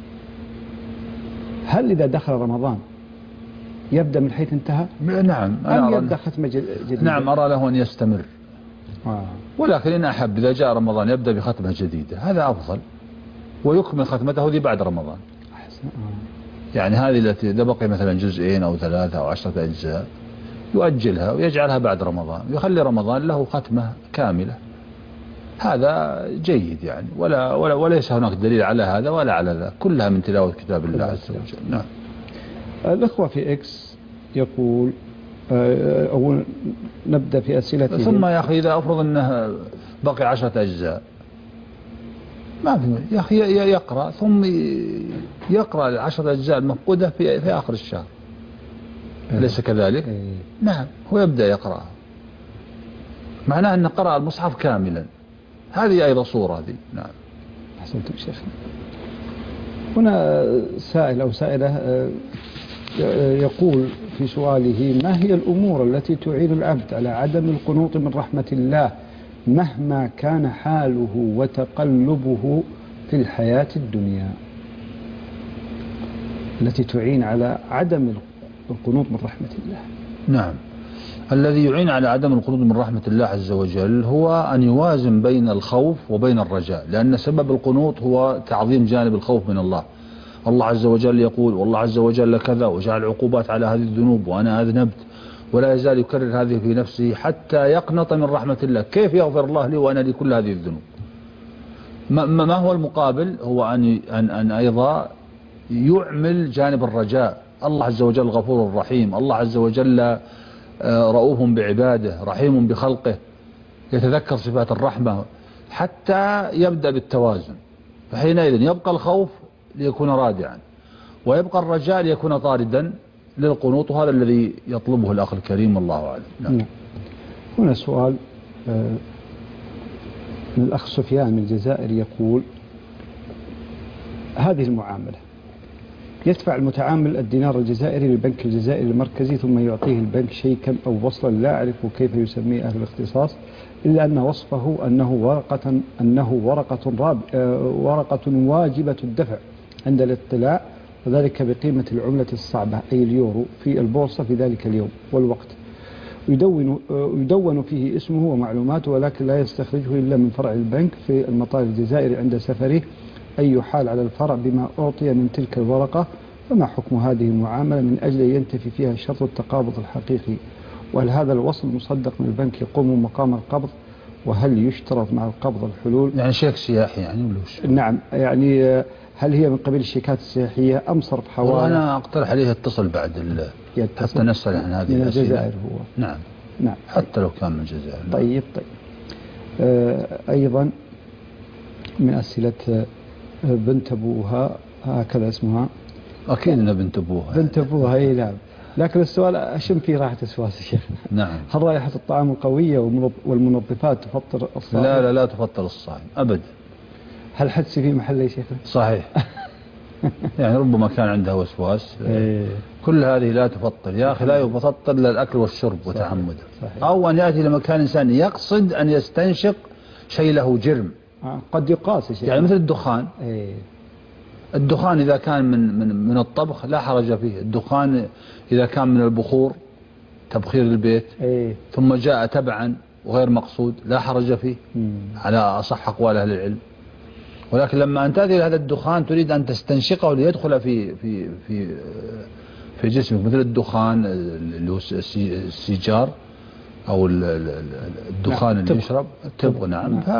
هل إذا دخل رمضان يبدأ من حيث انتهى؟ نعم. أم يبدأ ختمة جديدة؟ نعم أرى له أن يستمر. آه. ولكن إن أحب إذا جاء رمضان يبدأ بختمة جديدة هذا أفضل، ويكمل ختمته ذي بعد رمضان. آه. يعني هذه التي إذا بقي مثلا جزئين أو ثلاثة أو عشرة أجزاء يؤجلها ويجعلها بعد رمضان، ويخلي رمضان له ختمة كاملة. هذا جيد يعني، ولا ولا وليس هناك دليل على هذا ولا على ذا، كلها من تلاوة كتاب الله عز وجل. نعم. الأخوة في إكس يقول أو نبدأ في أسئلته. ثم يا أخي إذا أفرض أنه بقي عشرة أجزاء ما في يا أخي يقرأ ثم يقرأ العشرة أجزاء المفقودة في في آخر الشهر. أليس كذلك؟ إيه. نعم. هو يبدأ يقرأ معناه أن قرأ المصحف كاملا. هذه أيضا صورة هذه. نعم. أحسنتم شيخ. هنا سائل أو سائلة يقول في سؤاله: ما هي الأمور التي تعين العبد على عدم القنوط من رحمة الله مهما كان حاله وتقلبه في الحياة الدنيا؟ التي تعين على عدم القنوط من رحمة الله. نعم. الذي يعين على عدم القنوط من رحمة الله عز وجل هو أن يوازن بين الخوف وبين الرجاء، لأن سبب القنوط هو تعظيم جانب الخوف من الله. الله عز وجل يقول: والله عز وجل كذا وجعل عقوبات على هذه الذنوب وأنا أذنبت، ولا يزال يكرر هذه في نفسه حتى يقنط من رحمة الله. كيف يغفر الله لي وأنا لي كل هذه الذنوب؟ ما هو المقابل؟ هو أن أن أن أيضا يعمل جانب الرجاء. الله عز وجل غفور رحيم، الله عز وجل رؤوف بعباده رحيم بخلقه، يتذكر صفات الرحمة حتى يبدأ بالتوازن. فحينئذ يبقى الخوف ليكون رادعا، ويبقى الرجاء ليكون طاردا للقنوط، وهذا الذي يطلبه الأخ الكريم والله أعلم. نعم. هنا سؤال من الأخ سفيان من الجزائر يقول: هذه المعاملة يدفع المتعامل الدينار الجزائري للبنك الجزائري المركزي ثم يعطيه البنك شيكا أو وصلا لا أعرف كيف يسميه أهل الاختصاص، إلا أن وصفه أنه ورقة أنه ورقة راب ورقة واجبة الدفع عند الاطلاع، وذلك بقيمة العملة الصعبة أي اليورو في البورصة في ذلك اليوم والوقت. يدون يدون فيه اسمه ومعلوماته، ولكن لا يستخرجه إلا من فرع البنك في المطار الجزائري عند سفره، أي يحال على الفرع بما أعطي من تلك الورقة. فما حكم هذه المعاملة من أجل ينتفي فيها شرط التقابض الحقيقي؟ وهل هذا الوصل مصدق من البنك يقوم مقام القبض؟ وهل يشترط مع القبض الحلول؟ يعني شيك سياحي يعني ولا وش؟ نعم. يعني هل هي من قبيل الشيكات السياحية أم صرف حوالي؟ وأنا أقترح عليه اتصل بعد ال يتصل حتى نسأل عن هذه من الجزائر هو. نعم. نعم. حتى لو كان من الجزائر. طيب طيب. آه أيضا من أسئلة بنت أبوها، هكذا اسمها. أكيد أنها بنت أبوها. بنت أبوها أي نعم. لكن السؤال أشم فيه راحة السؤال شيخ. نعم. هل رائحة الطعام القوية والمنظفات تفطر الصائم؟ لا لا لا تفطر الصائم أبدا. هل حدسي في محل يا شيخ؟ صحيح. يعني ربما كان عندها وسواس. كل هذه لا تفطر يا أخي، لا يفطر إلا الأكل والشرب وتعمده. أو أن يأتي لمكان إنسان يقصد أن يستنشق شيء له جرم. آه قد يقاس شيء. يعني مثل الدخان. إيه. الدخان إذا كان من من من الطبخ لا حرج فيه. الدخان إذا كان من البخور تبخير البيت إيه. ثم جاء تبعا وغير مقصود لا حرج فيه مم. على أصح أقوال أهل العلم. ولكن لما أن تأتي هذا الدخان تريد أن تستنشقه ليدخل في في في في جسمك، مثل الدخان اللي هو السيجار أو الدخان اللي يشرب التبغ. نعم, نعم.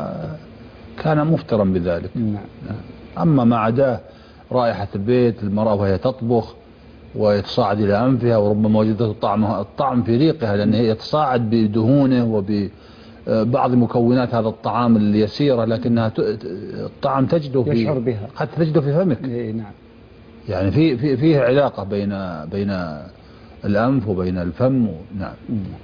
فكان مفترا بذلك. نعم. أما ما عداه رائحة البيت، المرأة وهي تطبخ ويتصاعد إلى أنفها وربما وجدت الطعم الطعم في ريقها، لأنه يتصاعد بدهونه وببعض مكونات هذا الطعام اليسيرة، لكنها الطعم تجده في يشعر بها حتى تجده في فمك. إيه نعم. يعني في في فيه علاقة بين بين الأنف وبين الفم. نعم.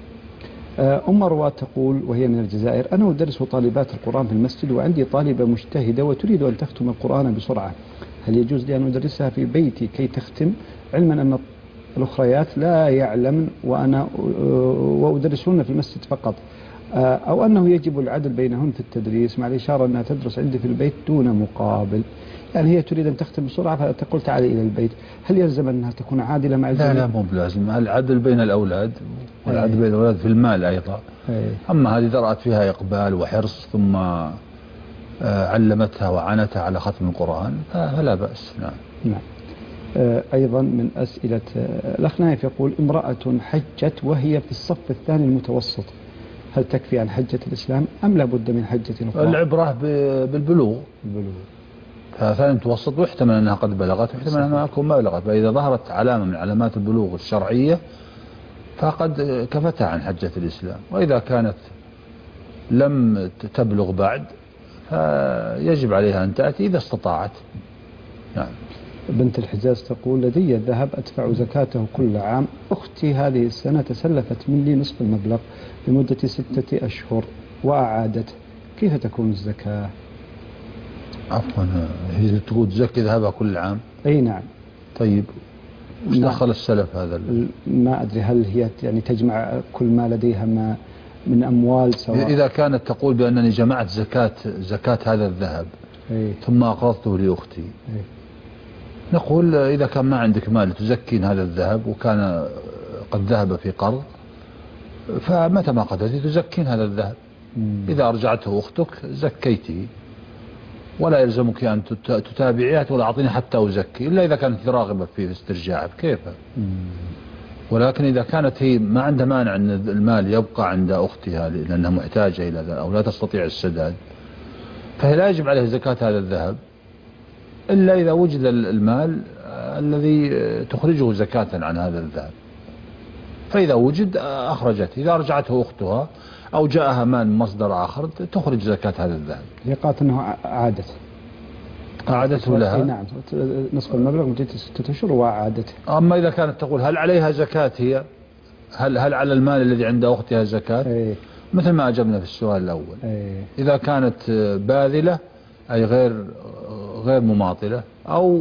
أم رواد تقول وهي من الجزائر: أنا أدرس طالبات القرآن في المسجد وعندي طالبة مجتهدة وتريد أن تختم القرآن بسرعة، هل يجوز لي أن أدرسها في بيتي كي تختم، علما أن الأخريات لا يعلمن وأنا وأدرسهن في المسجد فقط، أو أنه يجب العدل بينهن في التدريس مع الإشارة أنها تدرس عندي في البيت دون مقابل؟ يعني هي تريد أن تختم بسرعة فتقول تعالي إلى البيت، هل يلزم أنها تكون عادلة مع الجميع؟ لا لا مو بلازم، العدل بين الأولاد والعدل بين الأولاد في المال أيضا. أي. أما هذه رأت فيها إقبال وحرص ثم علمتها وعانتها على ختم القرآن فلا بأس. نعم. نعم. أيضا من أسئلة الأخ نايف يقول: امرأة حجت وهي في الصف الثاني المتوسط، هل تكفي عن حجة الإسلام أم لابد من حجة أخرى؟ العبرة بالبلوغ. البلوغ. فثاني متوسط ويحتمل أنها قد بلغت ويحتمل أنها تكون ما بلغت، فإذا ظهرت علامة من علامات البلوغ الشرعية فقد كفتها عن حجة الإسلام، وإذا كانت لم تبلغ بعد فيجب عليها أن تأتي إذا استطاعت. نعم. بنت الحجاز تقول: لدي الذهب أدفع زكاته كل عام، أختي هذه السنة تسلفت مني نصف المبلغ لمدة ستة أشهر وأعادته، كيف تكون الزكاة؟ عفوا هي تقول تزكي ذهبها كل عام؟ أي نعم. طيب وش دخل السلف هذا؟ ما أدري هل هي يعني تجمع كل ما لديها ما من أموال سواء. إذا كانت تقول بأنني جمعت زكاة زكاة هذا الذهب أي. ثم أقرضته لأختي، أي. نقول إذا كان ما عندك مال تزكين هذا الذهب وكان قد ذهب في قرض، فمتى ما قدرتي تزكين هذا الذهب. مم. إذا أرجعته أختك زكيته ولا يلزمك أن تتابعيها ولا أعطيني حتى أزكي، إلا إذا كانت راغبة في استرجاعه كيف. مم. ولكن إذا كانت هي ما عندها مانع أن المال يبقى عند أختها لأنها محتاجة إلى ذلك أو لا تستطيع السداد، فهي لا يجب عليها زكاة هذا الذهب إلا إذا وجد المال الذي تخرجه زكاة عن هذا الذهب، فإذا وجد أخرجت. إذا رجعته أختها أو جاءها مال من مصدر آخر تخرج زكاة هذا الذهب. هي قالت أنه أعادته أعادته لها. نعم، نصف المبلغ مدة ستة أشهر وأعادته. أما إذا كانت تقول هل عليها زكاة هي؟ هل هل على المال الذي عند أختها زكاة؟ أي. مثل ما أجبنا في السؤال الأول. أي. إذا كانت باذلة أي غير غير مماطلة أو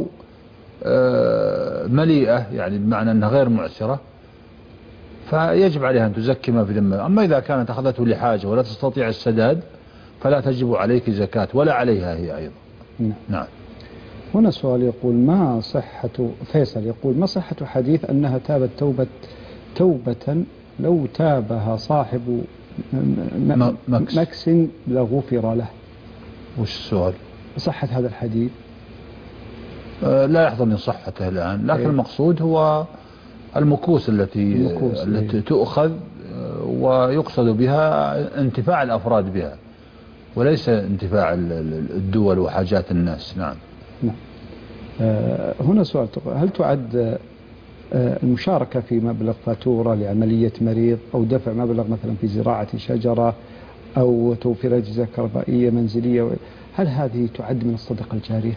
مليئة يعني بمعنى أنها غير معسرة فيجب عليها أن تزكي ما في ذمها. أما إذا كانت أخذته لحاجة ولا تستطيع السداد فلا تجب عليك زكاة ولا عليها هي أيضا. نعم. نعم. هنا سؤال يقول: ما صحة فيصل يقول: ما صحة حديث أنها تابت توبة توبة لو تابها صاحب مكس, مكس لغفر له؟ وش السؤال؟ صحة هذا الحديث؟ أه لا يحضرني صحته الآن، لكن إيه؟ المقصود هو المكوس التي المكوس التي إيه؟ تؤخذ ويقصد بها انتفاع الأفراد بها وليس انتفاع الدول وحاجات الناس. نعم. نعم. أه هنا سؤال: هل تعد أه المشاركة في مبلغ فاتورة لعملية مريض أو دفع مبلغ مثلا في زراعة شجرة أو توفير أجهزة كهربائية منزلية، هل هذه تعد من الصدقة الجارية؟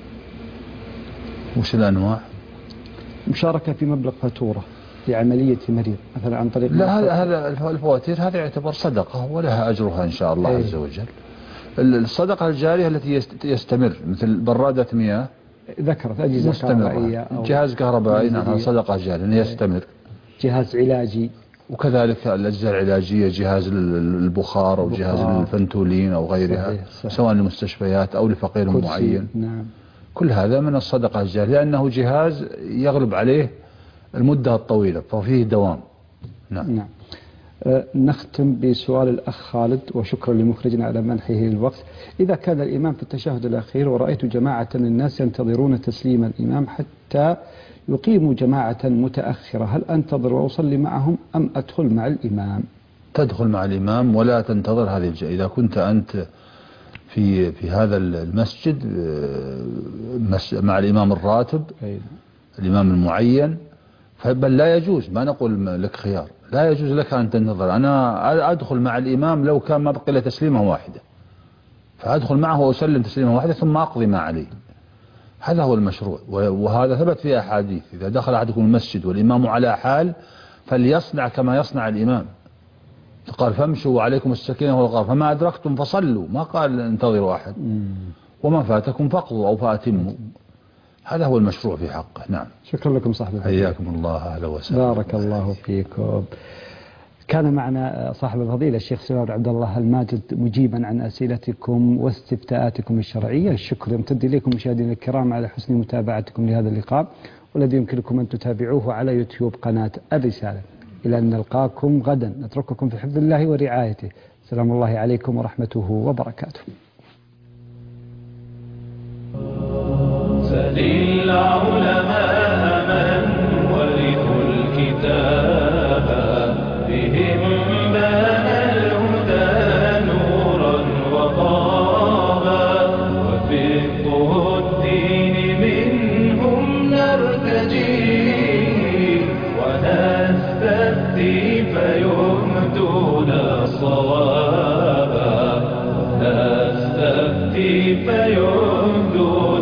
وش الأنواع؟ مشاركة في مبلغ فاتورة لعملية مريض مثلا عن طريق لا هذا هذا الفواتير هذا يعتبر صدقة ولها أجرها إن شاء الله. أيه. عز وجل. الصدقة الجارية التي يستمر مثل برادة مياه ذكرت أجهزة كهربائية جهاز كهربائي. نعم صدقة جارية يستمر. جهاز علاجي وكذلك الأجهزة العلاجية، جهاز البخار أو جهاز الفنتولين أو غيرها، صحيح صحيح. سواء للمستشفيات أو لفقير معين. نعم. كل هذا من الصدقة الجارية، لأنه جهاز يغلب عليه المدة الطويلة ففيه دوام. نعم, نعم. أه نختم بسؤال الأخ خالد، وشكرا لمخرجنا على منحه الوقت. إذا كان الإمام في التشهد الأخير ورأيت جماعة من الناس ينتظرون تسليم الإمام حتى يقيموا جماعة متأخرة، هل أنتظر وأصلي معهم أم أدخل مع الإمام؟ تدخل مع الإمام ولا تنتظر هذه الجماعة. إذا كنت أنت في في هذا المسجد مع الإمام الراتب الإمام المعين، بل لا يجوز، ما نقول لك خيار، لا يجوز لك أن تنتظر. أنا أدخل مع الإمام لو كان ما بقي له تسليمة واحدة، فأدخل معه وأسلم تسليمة واحدة ثم أقضي ما عليه. هذا هو المشروع، وهذا ثبت في أحاديث: إذا دخل أحدكم المسجد والإمام على حال فليصنع كما يصنع الإمام. قال: فامشوا وعليكم السكينة والوقار، فما أدركتم فصلوا، ما قال انتظروا أحد، وما فاتكم فاقضوا أو فاتموا. هذا هو المشروع في حقه. نعم. شكرا لكم صاحب الفضيلة. حياكم الله، أهلا وسهلا. بارك الله فيكم. كان معنا صاحب الفضيلة الشيخ سلمان عبد الله الماجد مجيبا عن أسئلتكم واستفتاءاتكم الشرعية. الشكر يمتد إليكم مشاهدينا الكرام على حسن متابعتكم لهذا اللقاء، والذي يمكنكم أن تتابعوه على يوتيوب قناة الرسالة. إلى أن نلقاكم غدا، نترككم في حفظ الله ورعايته. سلام الله عليكم ورحمته وبركاته. سل العلماء من ورثوا الكتاب، بهم بان الهدى نورا وطابا، وفقه الدين منهم نرتجي، ونستفتي فيهدون صوابا، ونستفتي فيهدون